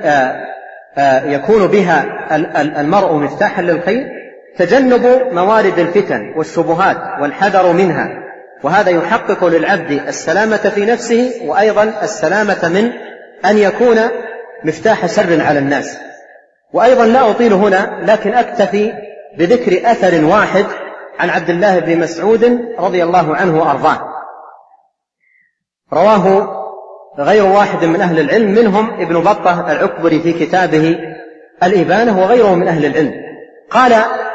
يكون بها المرء مفتاحا للخير تجنب موارد الفتن والشبهات والحذر منها، وهذا يحقق للعبد السلامة في نفسه، وأيضا السلامة من أن يكون مفتاح شر على الناس. وأيضا لا أطيل هنا، لكن أكتفي بذكر أثر واحد عن عبد الله بن مسعود رضي الله عنه وأرضاه، رواه غير واحد من أهل العلم، منهم ابن بطة العكبري في كتابه الإبانة وغيره من أهل العلم. قال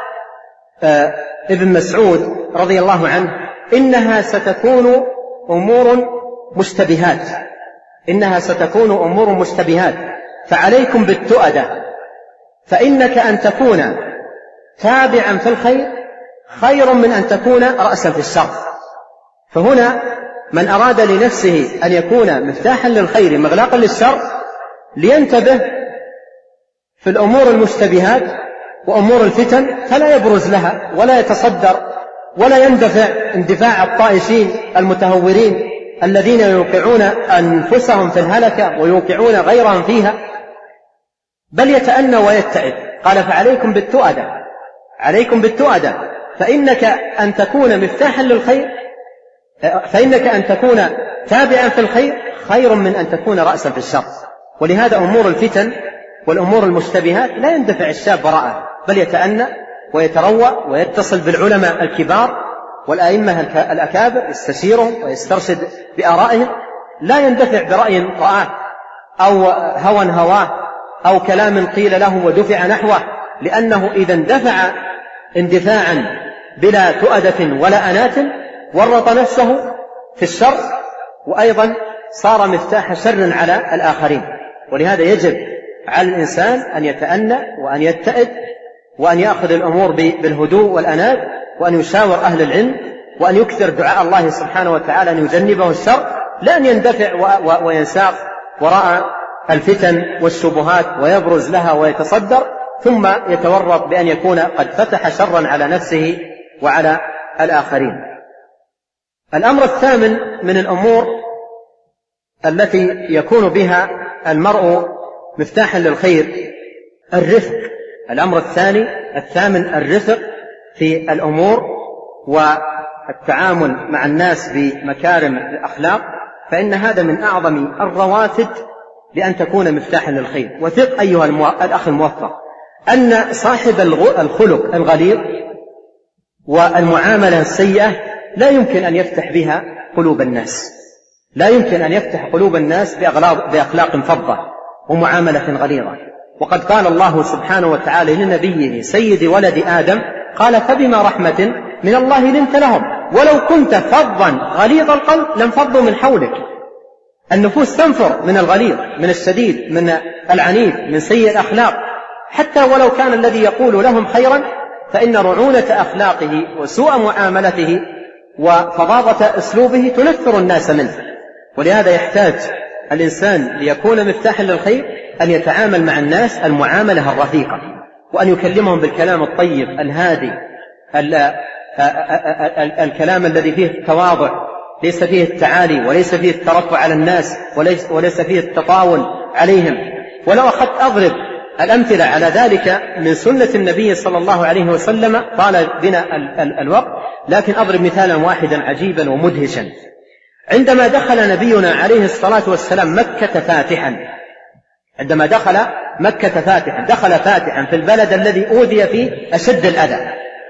ابن مسعود رضي الله عنه: إنها ستكون أمور مشتبهات فعليكم بالتؤدة، فإنك أن تكون تابعا في الخير خير من أن تكون رأسا في الشر. فهنا من أراد لنفسه أن يكون مفتاحا للخير مغلاقا للشر لينتبه في الأمور المشتبهات وأمور الفتن، فلا يبرز لها ولا يتصدر ولا يندفع اندفاع الطائشين المتهورين الذين يوقعون أنفسهم في الهلكة ويوقعون غيرهم فيها، بل يتأنى ويتعب. قال: فعليكم بالتؤدة، فإنك أن تكون مفتاحا للخير، فإنك أن تكون تابعا في الخير خير من أن تكون رأسا في الشر. ولهذا أمور الفتن والأمور المشتبهات لا يندفع الشاب وراءه، بل يتأنى ويتروى ويتصل بالعلماء الكبار والأئمة الأكابر يستشيرهم ويسترشد بآرائهم، لا يندفع برأي رآه أو هوى هواه أو كلام قيل له ودفع نحوه، لأنه إذا اندفع اندفاعا بلا تؤدة ولا أناة ورط نفسه في الشر، وأيضا صار مفتاح شر على الآخرين. ولهذا يجب على الإنسان أن يتأنى وأن يتئد وأن يأخذ الأمور بالهدوء والأنات، وأن يشاور أهل العلم، وأن يكثر دعاء الله سبحانه وتعالى أن يجنبه الشر، لا أن يندفع وينساق وراء الفتن والشبهات ويبرز لها ويتصدر ثم يتورط بأن يكون قد فتح شرا على نفسه وعلى الآخرين. الأمر الثامن من الأمور التي يكون بها المرء مفتاحا للخير الرفق. الأمر الثامن الرفق في الأمور والتعامل مع الناس بمكارم الأخلاق، فإن هذا من أعظم الروافد لأن تكون مفتاحا للخير. وثق أيها الأخ الموفق أن صاحب الخلق الغليظ والمعاملة السيئة لا يمكن أن يفتح بها قلوب الناس، لا يمكن أن يفتح قلوب الناس بأخلاق فظة ومعاملة غليظة. وقد قال الله سبحانه وتعالى لنبيه سيد ولد آدم قال فبما رحمة من الله لنت لهم ولو كنت فظا غليظ القلب لانفضوا من حولك. النفوس تنفر من الغليظ، من الشديد، من العنيف، من سيء الأخلاق، حتى ولو كان الذي يقول لهم خيرا، فإن رعونة أخلاقه وسوء معاملته وفظاظة أسلوبه تنفر الناس منه. ولهذا يحتاج الإنسان ليكون مفتاحا للخير أن يتعامل مع الناس المعاملة الرفيقة، وأن يكلمهم بالكلام الطيب الهادي، الكلام الذي فيه التواضع، ليس فيه التعالي وليس فيه الترفع على الناس وليس فيه التطاول عليهم. ولو أخذت أضرب الأمثلة على ذلك من سنة النبي صلى الله عليه وسلم طال بنا الوقت، لكن أضرب مثالا واحدا عجيبا ومدهشا. عندما دخل نبينا عليه الصلاة والسلام مكة فاتحا، عندما دخل مكة دخل فاتحا في البلد الذي أوذي فيه أشد الأذى.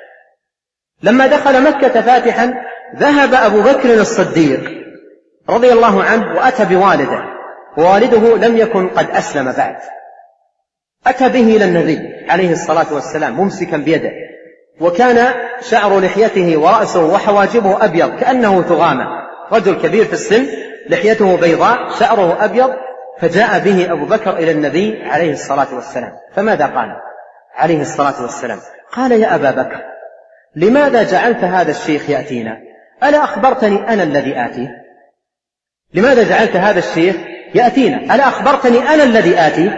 لما دخل مكة فاتحا ذهب أبو بكر الصديق رضي الله عنه وأتى بوالده، ووالده لم يكن قد أسلم بعد، أتى به إلى النبي عليه الصلاة والسلام ممسكا بيده، وكان شعر لحيته ورأسه وحواجبه أبيض كأنه ثغامة، رجل كبير في السن لحيته بيضاء شعره أبيض. فجاء به أبو بكر إلى النبي عليه الصلاة والسلام، فماذا قال عليه الصلاة والسلام؟ قال يا أبا بكر لماذا جعلت هذا الشيخ يأتينا؟ ألا أخبرتني أنا الذي آتيه؟ لماذا جعلت هذا الشيخ يأتينا؟ ألا أخبرتني أنا الذي آتيه؟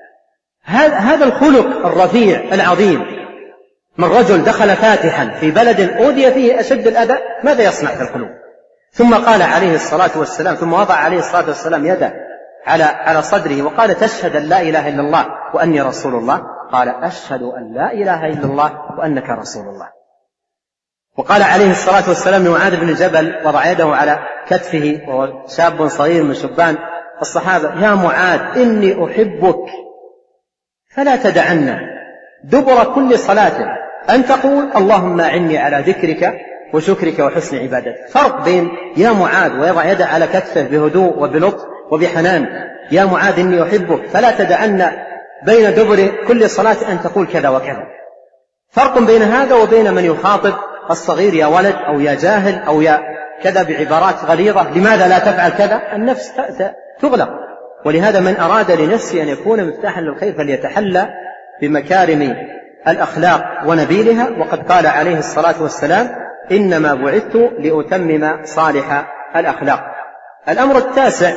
هذا الخلق الرفيع العظيم من رجل دخل فاتحا في بلد أوذي فيه أشد الأذى، ماذا يصنع في القلوب؟ ثم قال عليه الصلاة والسلام، ثم وضع عليه الصلاة والسلام يده على صدره وقال تشهد أن لا إله إلا الله وأني رسول الله؟ قال أشهد أن لا إله إلا الله وأنك رسول الله. وقال عليه الصلاة والسلام لمعاذ بن جبل، وضع يده على كتفه وهو شاب صغير من شبان الصحابة، يا معاذ إني أحبك فلا تدعنا دبر كل صلاة أن تقول اللهم أعني على ذكرك وشكرك وحسن عبادتك. فرق بين يا معاذ ويضع يده على كتفه بهدوء وبلطف وبحنان، يا معاذ إني أحبك فلا تدعنا بين دبر كل صلاة أن تقول كذا وكذا. فرق بين هذا وبين من يخاطب الصغير يا ولد أو يا جاهل أو يا كذا بعبارات غليظة، لماذا لا تفعل كذا؟ النفس تغلق. ولهذا من أراد لنفسه أن يكون مفتاحا للخير فليتحلى بمكارم الأخلاق ونبيلها. وقد قال عليه الصلاة والسلام إنما بعثت لأتمم صالح الأخلاق. الأمر التاسع،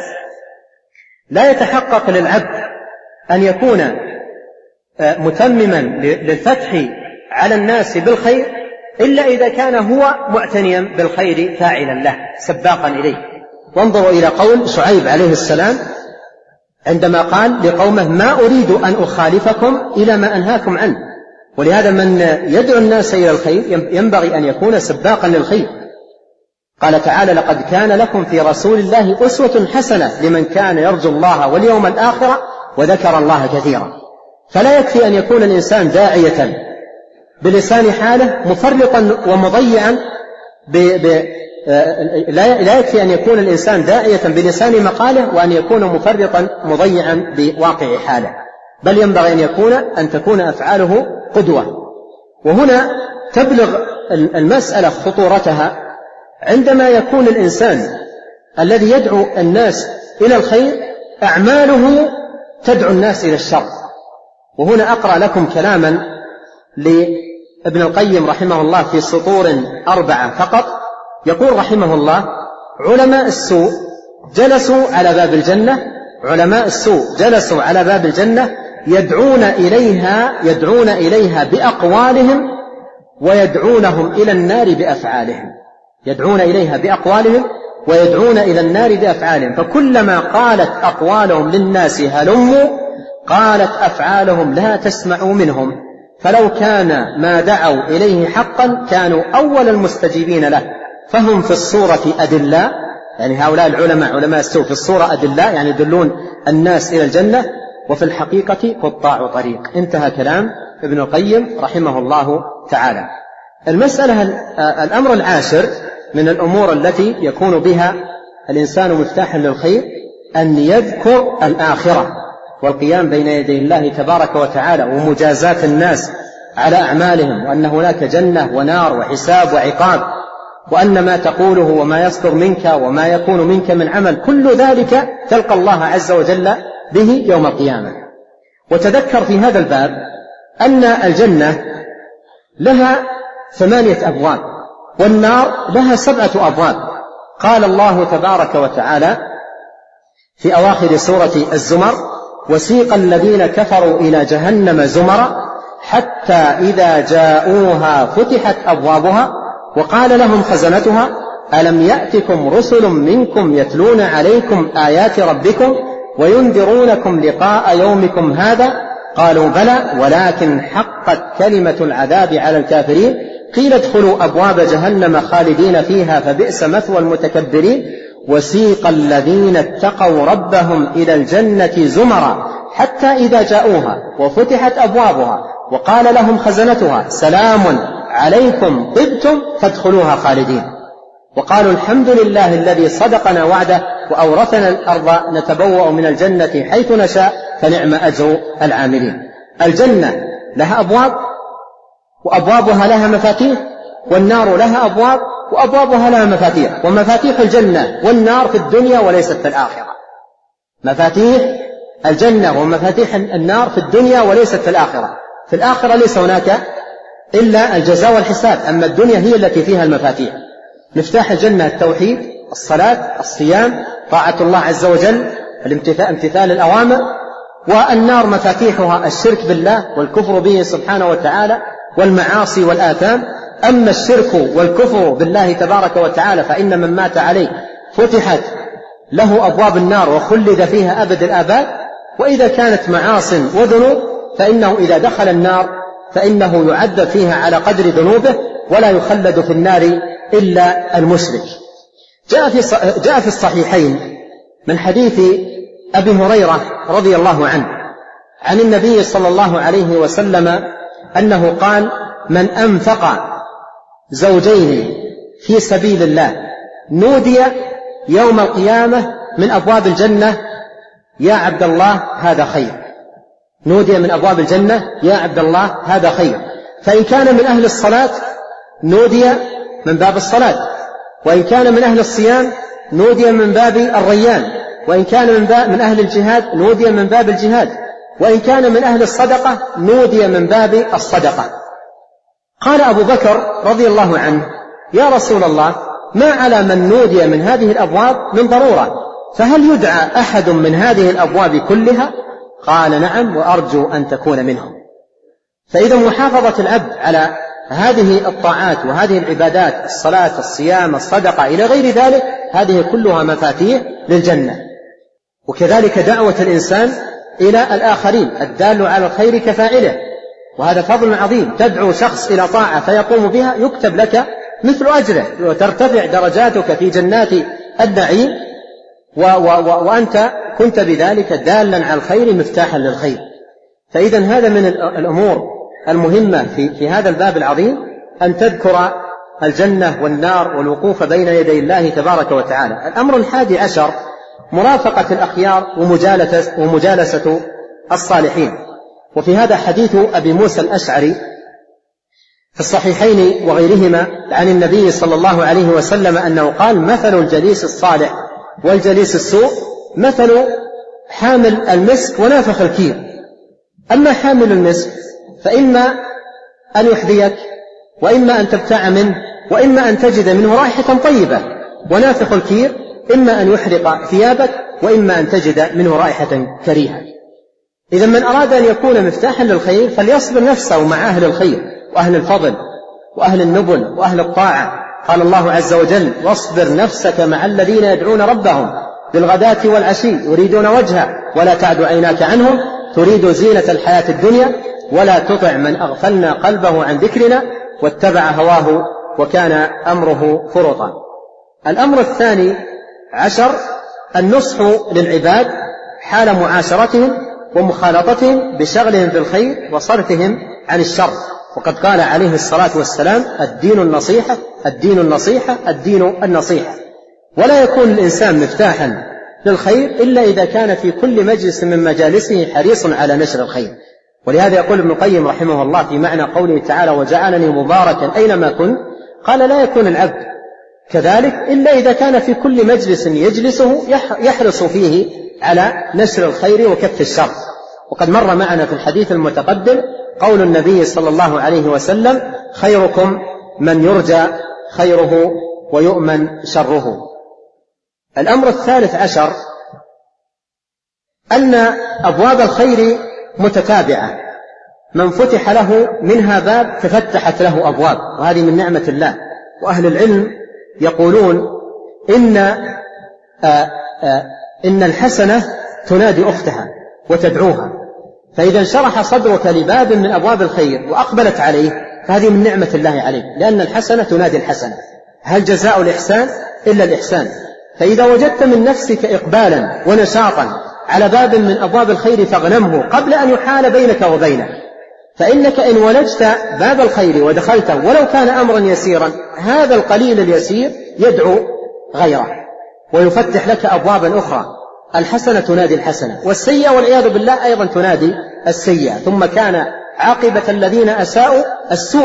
لا يتحقق للعبد أن يكون متمما للفتح على الناس بالخير إلا إذا كان هو معتنيا بالخير فاعلا له سباقا إليه. وانظروا إلى قول شعيب عليه السلام عندما قال لقومه ما أريد أن أخالفكم إلى ما أنهاكم عنه. ولهذا من يدعو الناس إلى الخير ينبغي أن يكون سباقا للخير. قال تعالى لقد كان لكم في رسول الله أسوة حسنة لمن كان يرجو الله واليوم الآخر وذكر الله كثيرا. فلا يكفي أن يكون الإنسان داعية بلسان حاله مفرطا ومضيعا لا يكفي أن يكون الإنسان داعية بلسان مقاله وأن يكون مفرطا مضيعا بواقع حاله، بل ينبغي أن تكون أفعاله قدوة. وهنا تبلغ المسألة خطورتها عندما يكون الإنسان الذي يدعو الناس إلى الخير أعماله تدعو الناس إلى الشر. وهنا أقرأ لكم كلاما لابن القيم رحمه الله في سطور 4 فقط. يقول رحمه الله علماء السوء جلسوا على باب الجنة، علماء السوء جلسوا على باب الجنة يدعون إليها بأقوالهم ويدعونهم إلى النار بأفعالهم، يدعون إليها بأقوالهم ويدعون إلى النار بأفعالهم. فكلما قالت أقوالهم للناس هلموا قالت أفعالهم لا تسمعوا منهم، فلو كان ما دعوا إليه حقا كانوا أول المستجيبين له، فهم في الصورة أدلاء يعني هؤلاء العلماء علماء السوء في الصورة أدلاء يعني يدلون الناس إلى الجنة، وفي الحقيقة قطاع طريق. انتهى كلام ابن القيم رحمه الله تعالى. الأمر العاشر من الأمور التي يكون بها الإنسان مفتاحا للخير أن يذكر الآخرة والقيام بين يدي الله تبارك وتعالى ومجازاة الناس على أعمالهم، وأن هناك جنة ونار وحساب وعقاب، وأن ما تقوله وما يصدر منك وما يكون منك من عمل كل ذلك تلقى الله عز وجل به يوم القيامة. وتذكر في هذا الباب أن الجنة لها 8 أبواب والنار لها 7 أبواب. قال الله تبارك وتعالى في أواخر سورة الزمر: وسيق الذين كفروا إلى جهنم زمرا حتى إذا جاءوها فتحت أبوابها وقال لهم خزنتها ألم يأتكم رسل منكم يتلون عليكم آيات ربكم وينذرونكم لقاء يومكم هذا قالوا بلى ولكن حقت كلمة العذاب على الكافرين قيل ادخلوا أبواب جهنم خالدين فيها فبئس مثوى المتكبرين وسيق الذين اتقوا ربهم إلى الجنة زمرا حتى إذا جاءوها وفتحت أبوابها وقال لهم خزنتها سلام عليكم طبتم فادخلوها خالدين وقالوا الحمد لله الذي صدقنا وعده وأورثنا الأرض نتبوأ من الجنة حيث نشاء فنعم أجر العاملين. الجنة لها أبواب وأبوابها لها مفاتيح، والنار لها أبواب وأبوابها لها مفاتيح، ومفاتيح الجنة والنار في الدنيا وليست في الآخرة. مفاتيح الجنة ومفاتيح النار في الدنيا وليست في الآخرة. في الآخرة ليس هناك إلا الجزاء والحساب، أما الدنيا هي التي فيها المفاتيح. مفتاح الجنة التوحيد، الصلاة، الصيام، طاعة الله عز وجل، امتثال الأوامر. والنار مفاتيحها الشرك بالله والكفر به سبحانه وتعالى والمعاصي والآثام. أما الشرك والكفر بالله تبارك وتعالى فإن من مات عليه فتحت له أبواب النار وخلد فيها أبد الآباد. وإذا كانت معاص وذنوب فإنه إذا دخل النار فإنه يعذب فيها على قدر ذنوبه ولا يخلد في النار إلا المشرك. جاء في الصحيحين من حديث أبي هريرة رضي الله عنه عن النبي صلى الله عليه وسلم أنه قال: من أنفق زوجين في سبيل الله نودي يوم القيامة من أبواب الجنة يا عبد الله هذا خير. نودي من أبواب الجنة يا عبد الله هذا خير. فإن كان من أهل الصلاة نودي من باب الصلاة، وإن كان من أهل الصيام نودي من باب الريان، وإن كان من أهل الجهاد نودي من باب الجهاد، وإن كان من أهل الصدقة نودي من باب الصدقة. قال أبو بكر رضي الله عنه: يا رسول الله، ما على من نودي من هذه الأبواب من ضرورة، فهل يدعى أحد من هذه الأبواب كلها؟ قال: نعم، وأرجو أن تكون منهم. فإذا محافظة العبد على هذه الطاعات وهذه العبادات، الصلاة، الصيام، الصدقة إلى غير ذلك، هذه كلها مفاتيح للجنة. وكذلك دعوة الإنسان إلى الآخرين، الدال على الخير كفاعله، وهذا فضل عظيم. تدعو شخص إلى طاعة فيقوم بها يكتب لك مثل أجره، وترتفع درجاتك في جنات النعيم، وأنت كنت بذلك دالا على الخير مفتاحا للخير. فإذا هذا من الأمور المهمة في هذا الباب العظيم، أن تذكر الجنة والنار والوقوف بين يدي الله تبارك وتعالى. الأمر 11 مرافقة الأخيار ومجالسة الصالحين. وفي هذا حديث أبي موسى الأشعري في الصحيحين وغيرهما عن النبي صلى الله عليه وسلم أنه قال: مثل الجليس الصالح والجليس السوء مثل حامل المسك ونافخ الكير. أما حامل المسك فإما أن يحذيك، وإما أن تبتاع منه، وإما أن تجد منه رائحة طيبة. ونافخ الكير إما أن يحرق ثيابك، وإما أن تجد منه رائحة كريهة. إذا من أراد أن يكون مفتاحا للخير فليصبر نفسه مع أهل الخير وأهل الفضل وأهل النبل وأهل الطاعة. قال الله عز وجل: واصبر نفسك مع الذين يدعون ربهم بالغداة والعشي يريدون وجهه ولا تعد عيناك عنهم تريد زينة الحياة الدنيا ولا تطع من أغفلنا قلبه عن ذكرنا واتبع هواه وكان أمره فرطا. الأمر الثاني 10 النصح للعباد حال معاشرتهم ومخالطتهم بشغلهم بالخير وصرفهم عن الشر. وقد قال عليه الصلاة والسلام: الدين النصيحة، الدين النصيحة، الدين النصيحة. ولا يكون الإنسان مفتاحا للخير إلا إذا كان في كل مجلس من مجالسه حريص على نشر الخير. ولهذا يقول ابن القيم رحمه الله في معنى قوله تعالى: وجعلني مباركا أينما كنت، قال: لا يكون العبد كذلك إلا إذا كان في كل مجلس يجلسه يحرص فيه على نشر الخير وكف الشر. وقد مر معنا في الحديث المتقدم قول النبي صلى الله عليه وسلم: خيركم من يرجى خيره ويؤمن شره. الأمر 13 أن أبواب الخير متتابعة، من فتح له منها باب تفتحت له أبواب، وهذه من نعمة الله. وأهل العلم يقولون إن الحسنة تنادي أختها وتدعوها، فإذا انشرح صدرك لباب من أبواب الخير وأقبلت عليه فهذه من نعمة الله عليك، لأن الحسنة تنادي الحسنة. هل جزاء الإحسان إلا الإحسان؟ فإذا وجدت من نفسك إقبالا ونشاطا على باب من أبواب الخير فاغنمه قبل أن يحال بينك وبينه، فإنك إن ولجت باب الخير ودخلته ولو كان أمرا يسيرا، هذا القليل اليسير يدعو غيره ويفتح لك أبوابا أخرى. الحسنة تنادي الحسنة، والسيئة والعياذ بالله أيضا تنادي السيئة، ثم كان عاقبة الذين أساءوا السوء.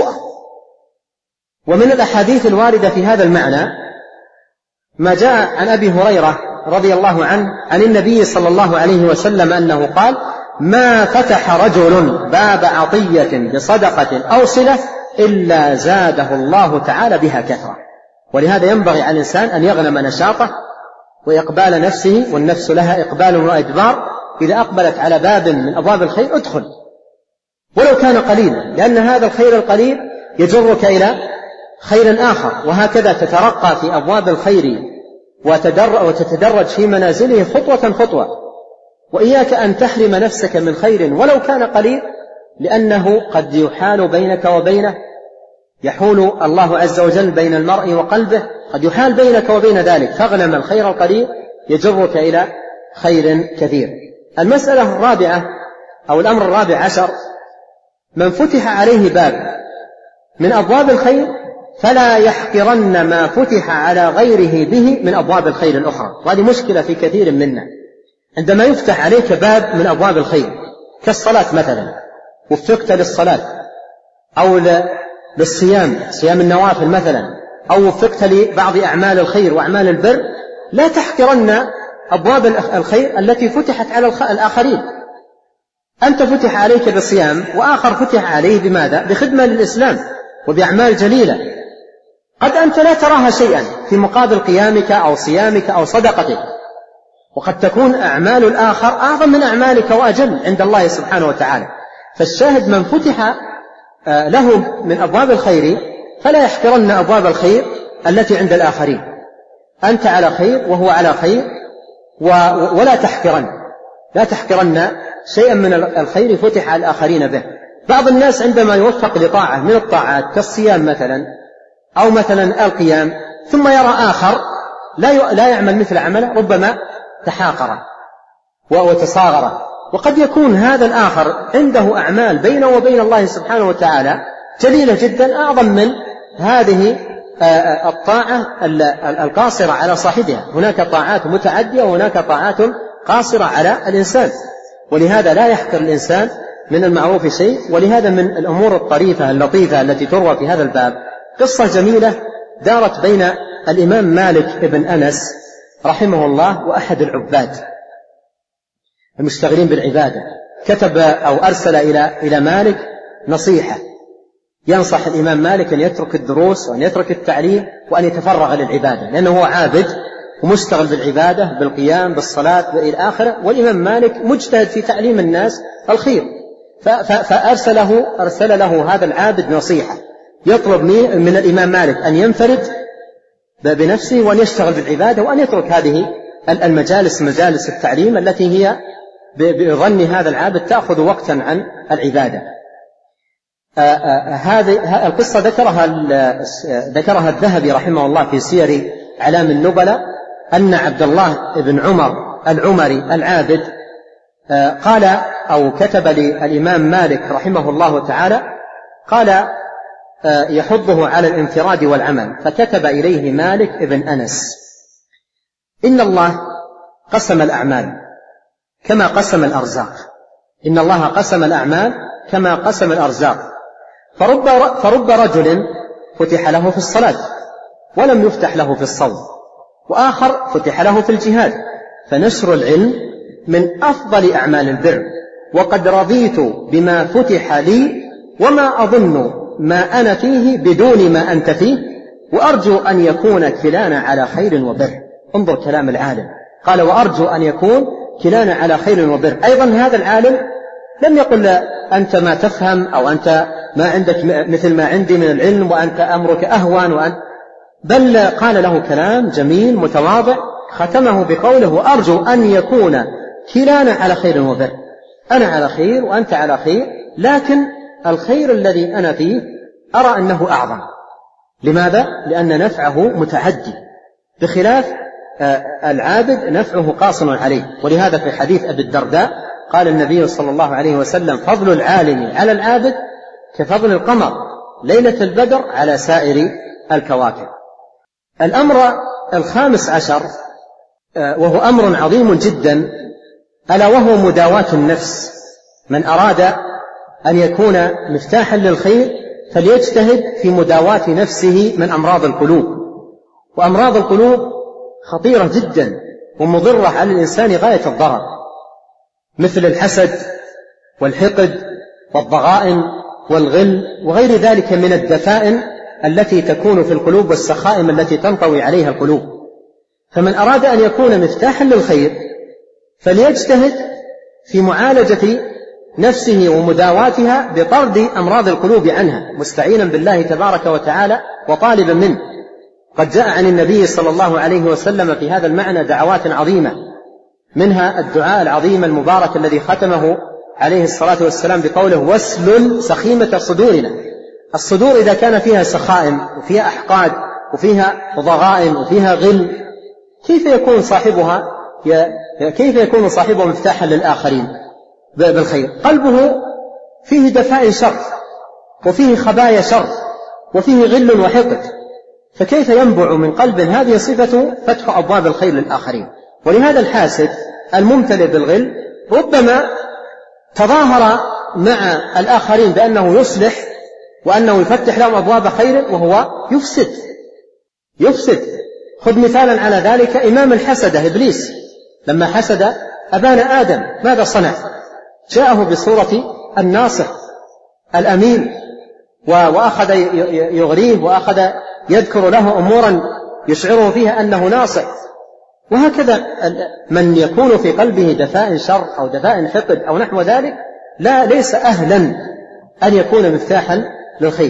ومن الأحاديث الواردة في هذا المعنى ما جاء عن أبي هريرة رضي الله عنه عن النبي صلى الله عليه وسلم أنه قال: ما فتح رجل باب عطية بصدقة أو صلة إلا زاده الله تعالى بها كثرة. ولهذا ينبغي على الإنسان أن يغنم نشاطه وإقبال نفسه، والنفس لها إقبال وإدبار. إذا أقبلت على باب من أبواب الخير ادخل ولو كان قليلا، لأن هذا الخير القليل يجرك إلى خير آخر، وهكذا تترقى في أبواب الخير وتتدرج في منازله خطوة خطوة. وإياك أن تحرم نفسك من خير ولو كان قليل، لأنه قد يحال بينك وبينه، يحول الله عز وجل بين المرء وقلبه، قد يحال بينك وبين ذلك، فاغنم الخير القليل يجرك إلى خير كثير. المسألة الرابعة أو الأمر 14: من فتح عليه باب من أبواب الخير فلا يحقرن ما فتح على غيره به من أبواب الخير الأخرى. وهذه مشكلة في كثير منا، عندما يفتح عليك باب من أبواب الخير كالصلاة مثلا، وفقت للصلاة أو للصيام، صيام النوافل مثلا، أو وفقت لبعض أعمال الخير وأعمال البر، لا تحقرن أبواب الخير التي فتحت على الآخرين. أنت فتح عليك بالصيام وآخر فتح عليه بماذا؟ بخدمة للإسلام وبأعمال جليلة، قد أنت لا تراها شيئا في مقابل قيامك أو صيامك أو صدقتك، وقد تكون أعمال الآخر أعظم من أعمالك وأجل عند الله سبحانه وتعالى. فالشاهد من فتح له من أبواب الخير فلا يحقرن أبواب الخير التي عند الآخرين. أنت على خير وهو على خير، ولا تحقرن شيئا من الخير فتح على الآخرين به. بعض الناس عندما يوفق لطاعة من الطاعات كالصيام مثلا أو مثلا القيام، ثم يرى آخر لا يعمل مثل عمله، ربما تحاقر وتصاغر. وقد يكون هذا الآخر عنده أعمال بينه وبين الله سبحانه وتعالى جليلة جدا، أعظم من هذه الطاعة القاصرة على صاحبها. هناك طاعات متعدية وهناك طاعات قاصرة على الإنسان، ولهذا لا يحقر الإنسان من المعروف شيء. ولهذا من الأمور الطريفة اللطيفة التي تروى في هذا الباب قصة جميلة دارت بين الإمام مالك بن أنس رحمه الله وأحد العباد المشتغلين بالعبادة. كتب أو أرسل إلى مالك نصيحة، ينصح الإمام مالك أن يترك الدروس وأن يترك التعليم وأن يتفرغ للعبادة، لأنه هو عابد ومشتغل بالعبادة بالقيام بالصلاة وإلى آخره، والإمام مالك مجتهد في تعليم الناس الخير. فأرسل له هذا العابد نصيحة، يطلب من الإمام مالك أن ينفرد بنفسه وأن يشتغل بالعبادة وأن يترك هذه المجالس، مجالس التعليم التي هي بظن هذا العابد تأخذ وقتا عن العبادة. هذه القصة ذكرها الذهبي رحمه الله في سير أعلام النبلاء، أن عبد الله بن عمر العمري العابد قال أو كتب للإمام مالك رحمه الله تعالى، قال يحضه على الانفراد والعمل، فكتب إليه مالك بن أنس: إن الله قسم الأعمال كما قسم الأرزاق، إن الله قسم الأعمال كما قسم الأرزاق، فرب رجل فتح له في الصلاة ولم يفتح له في الصوم، وآخر فتح له في الجهاد، فنشر العلم من أفضل أعمال البر، وقد رضيت بما فتح لي وما أظن ما أنا فيه بدون ما أنت فيه، وأرجو أن يكون كلانا على خير وبر. انظر كلام العالم، قال وأرجو أن يكون كلانا على خير وبر. أيضا هذا العالم لم يقل أنت ما تفهم أو أنت ما عندك مثل ما عندي من العلم وأنت أمرك أهون بل قال له كلام جميل متواضع، ختمه بقوله وأرجو أن يكون كلانا على خير وبر. أنا على خير وأنت على خير، لكن الخير الذي أنا فيه أرى أنه أعظم. لماذا؟ لأن نفعه متعدي، بخلاف العابد نفعه قاصر عليه. ولهذا في حديث أبي الدرداء قال النبي صلى الله عليه وسلم: فضل العالم على العابد كفضل القمر ليلة البدر على سائر الكواكب. الأمر 15 وهو أمر عظيم جدا، ألا وهو مداواة النفس. من أراد أن يكون مفتاحا للخير فليجتهد في مداواة نفسه من أمراض القلوب. وأمراض القلوب خطيرة جدا ومضرة على الإنسان غاية الضرر، مثل الحسد والحقد والضغائن والغل وغير ذلك من الدفائن التي تكون في القلوب والسخائم التي تنطوي عليها القلوب. فمن أراد أن يكون مفتاحا للخير فليجتهد في معالجة نفسه ومداواتها بطرد أمراض القلوب عنها، مستعينا بالله تبارك وتعالى وطالبا منه. قد جاء عن النبي صلى الله عليه وسلم في هذا المعنى دعوات عظيمة، منها الدعاء العظيم المبارك الذي ختمه عليه الصلاة والسلام بقوله: واسلل سخيمة صدورنا. الصدور إذا كان فيها سخائم وفيها أحقاد وفيها ضغائن وفيها غل، كيف يكون صاحبه مفتاحا للآخرين بالخير؟ قلبه فيه دفائن شر وفيه خبايا شر وفيه غل وحقد، فكيف ينبع من قلب هذه صفته فتح أبواب الخير للآخرين؟ ولهذا الحاسد الممتلئ بالغل ربما تظاهر مع الآخرين بأنه يصلح وأنه يفتح لهم أبواب خير وهو يفسد. خذ مثالا على ذلك إمام الحسدة إبليس، لما حسد أبانا آدم ماذا صنع؟ جاءه بصورة الناصح الأمين وأخذ يغريه وأخذ يذكر له أمورا يشعره فيها أنه ناصح. وهكذا من يكون في قلبه دفائن شر أو دفائن حقد أو نحو ذلك ليس أهلا أن يكون مفتاحا للخير،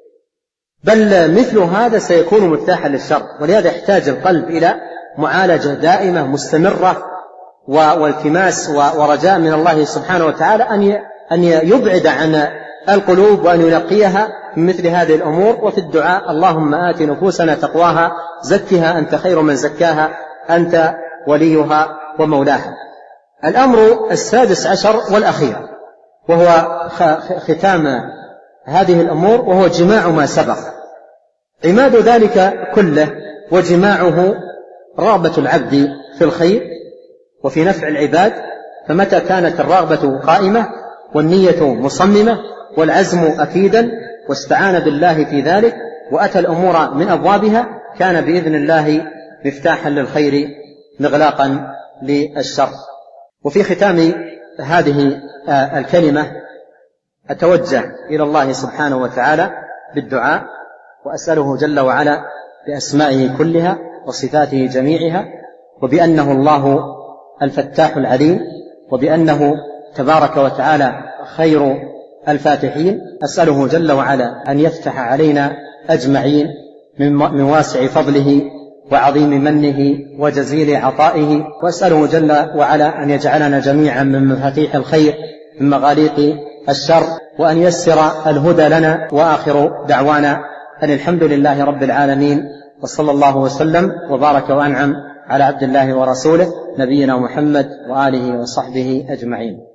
بل مثل هذا سيكون مفتاحا للشر. ولهذا يحتاج القلب إلى معالجة دائمة مستمرة والتماس ورجاء من الله سبحانه وتعالى أن يبعد عن القلوب وأن ينقيها من مثل هذه الأمور. وفي الدعاء: اللهم آت نفوسنا تقواها زكها أنت خير من زكاها أنت وليها ومولاها. الأمر 16 والأخير وهو ختام هذه الأمور، وهو جماع ما سبق. عماد ذلك كله وجماعه رغبة العبد في الخير وفي نفع العباد. فمتى كانت الرغبة قائمة والنية مصممة والعزم أكيدا واستعان بالله في ذلك وأتى الأمور من أبوابها، كان بإذن الله مفتاحا للخير مغلاقا للشر. وفي ختام هذه الكلمة أتوجه إلى الله سبحانه وتعالى بالدعاء، وأسأله جل وعلا بأسمائه كلها وصفاته جميعها، وبأنه الله الفتاح العليم، وبأنه تبارك وتعالى خير الفاتحين. أسأله جل وعلا أن يفتح علينا أجمعين من واسع فضله وعظيم منه وجزيل عطائه، وأسأله جل وعلا أن يجعلنا جميعا من مفاتيح الخير من مغاليق الشر، وأن يسر الهدى لنا. وآخر دعوانا أن الحمد لله رب العالمين، وصلى الله وسلم وبارك وأنعم على عبد الله ورسوله نبينا محمد وآله وصحبه أجمعين.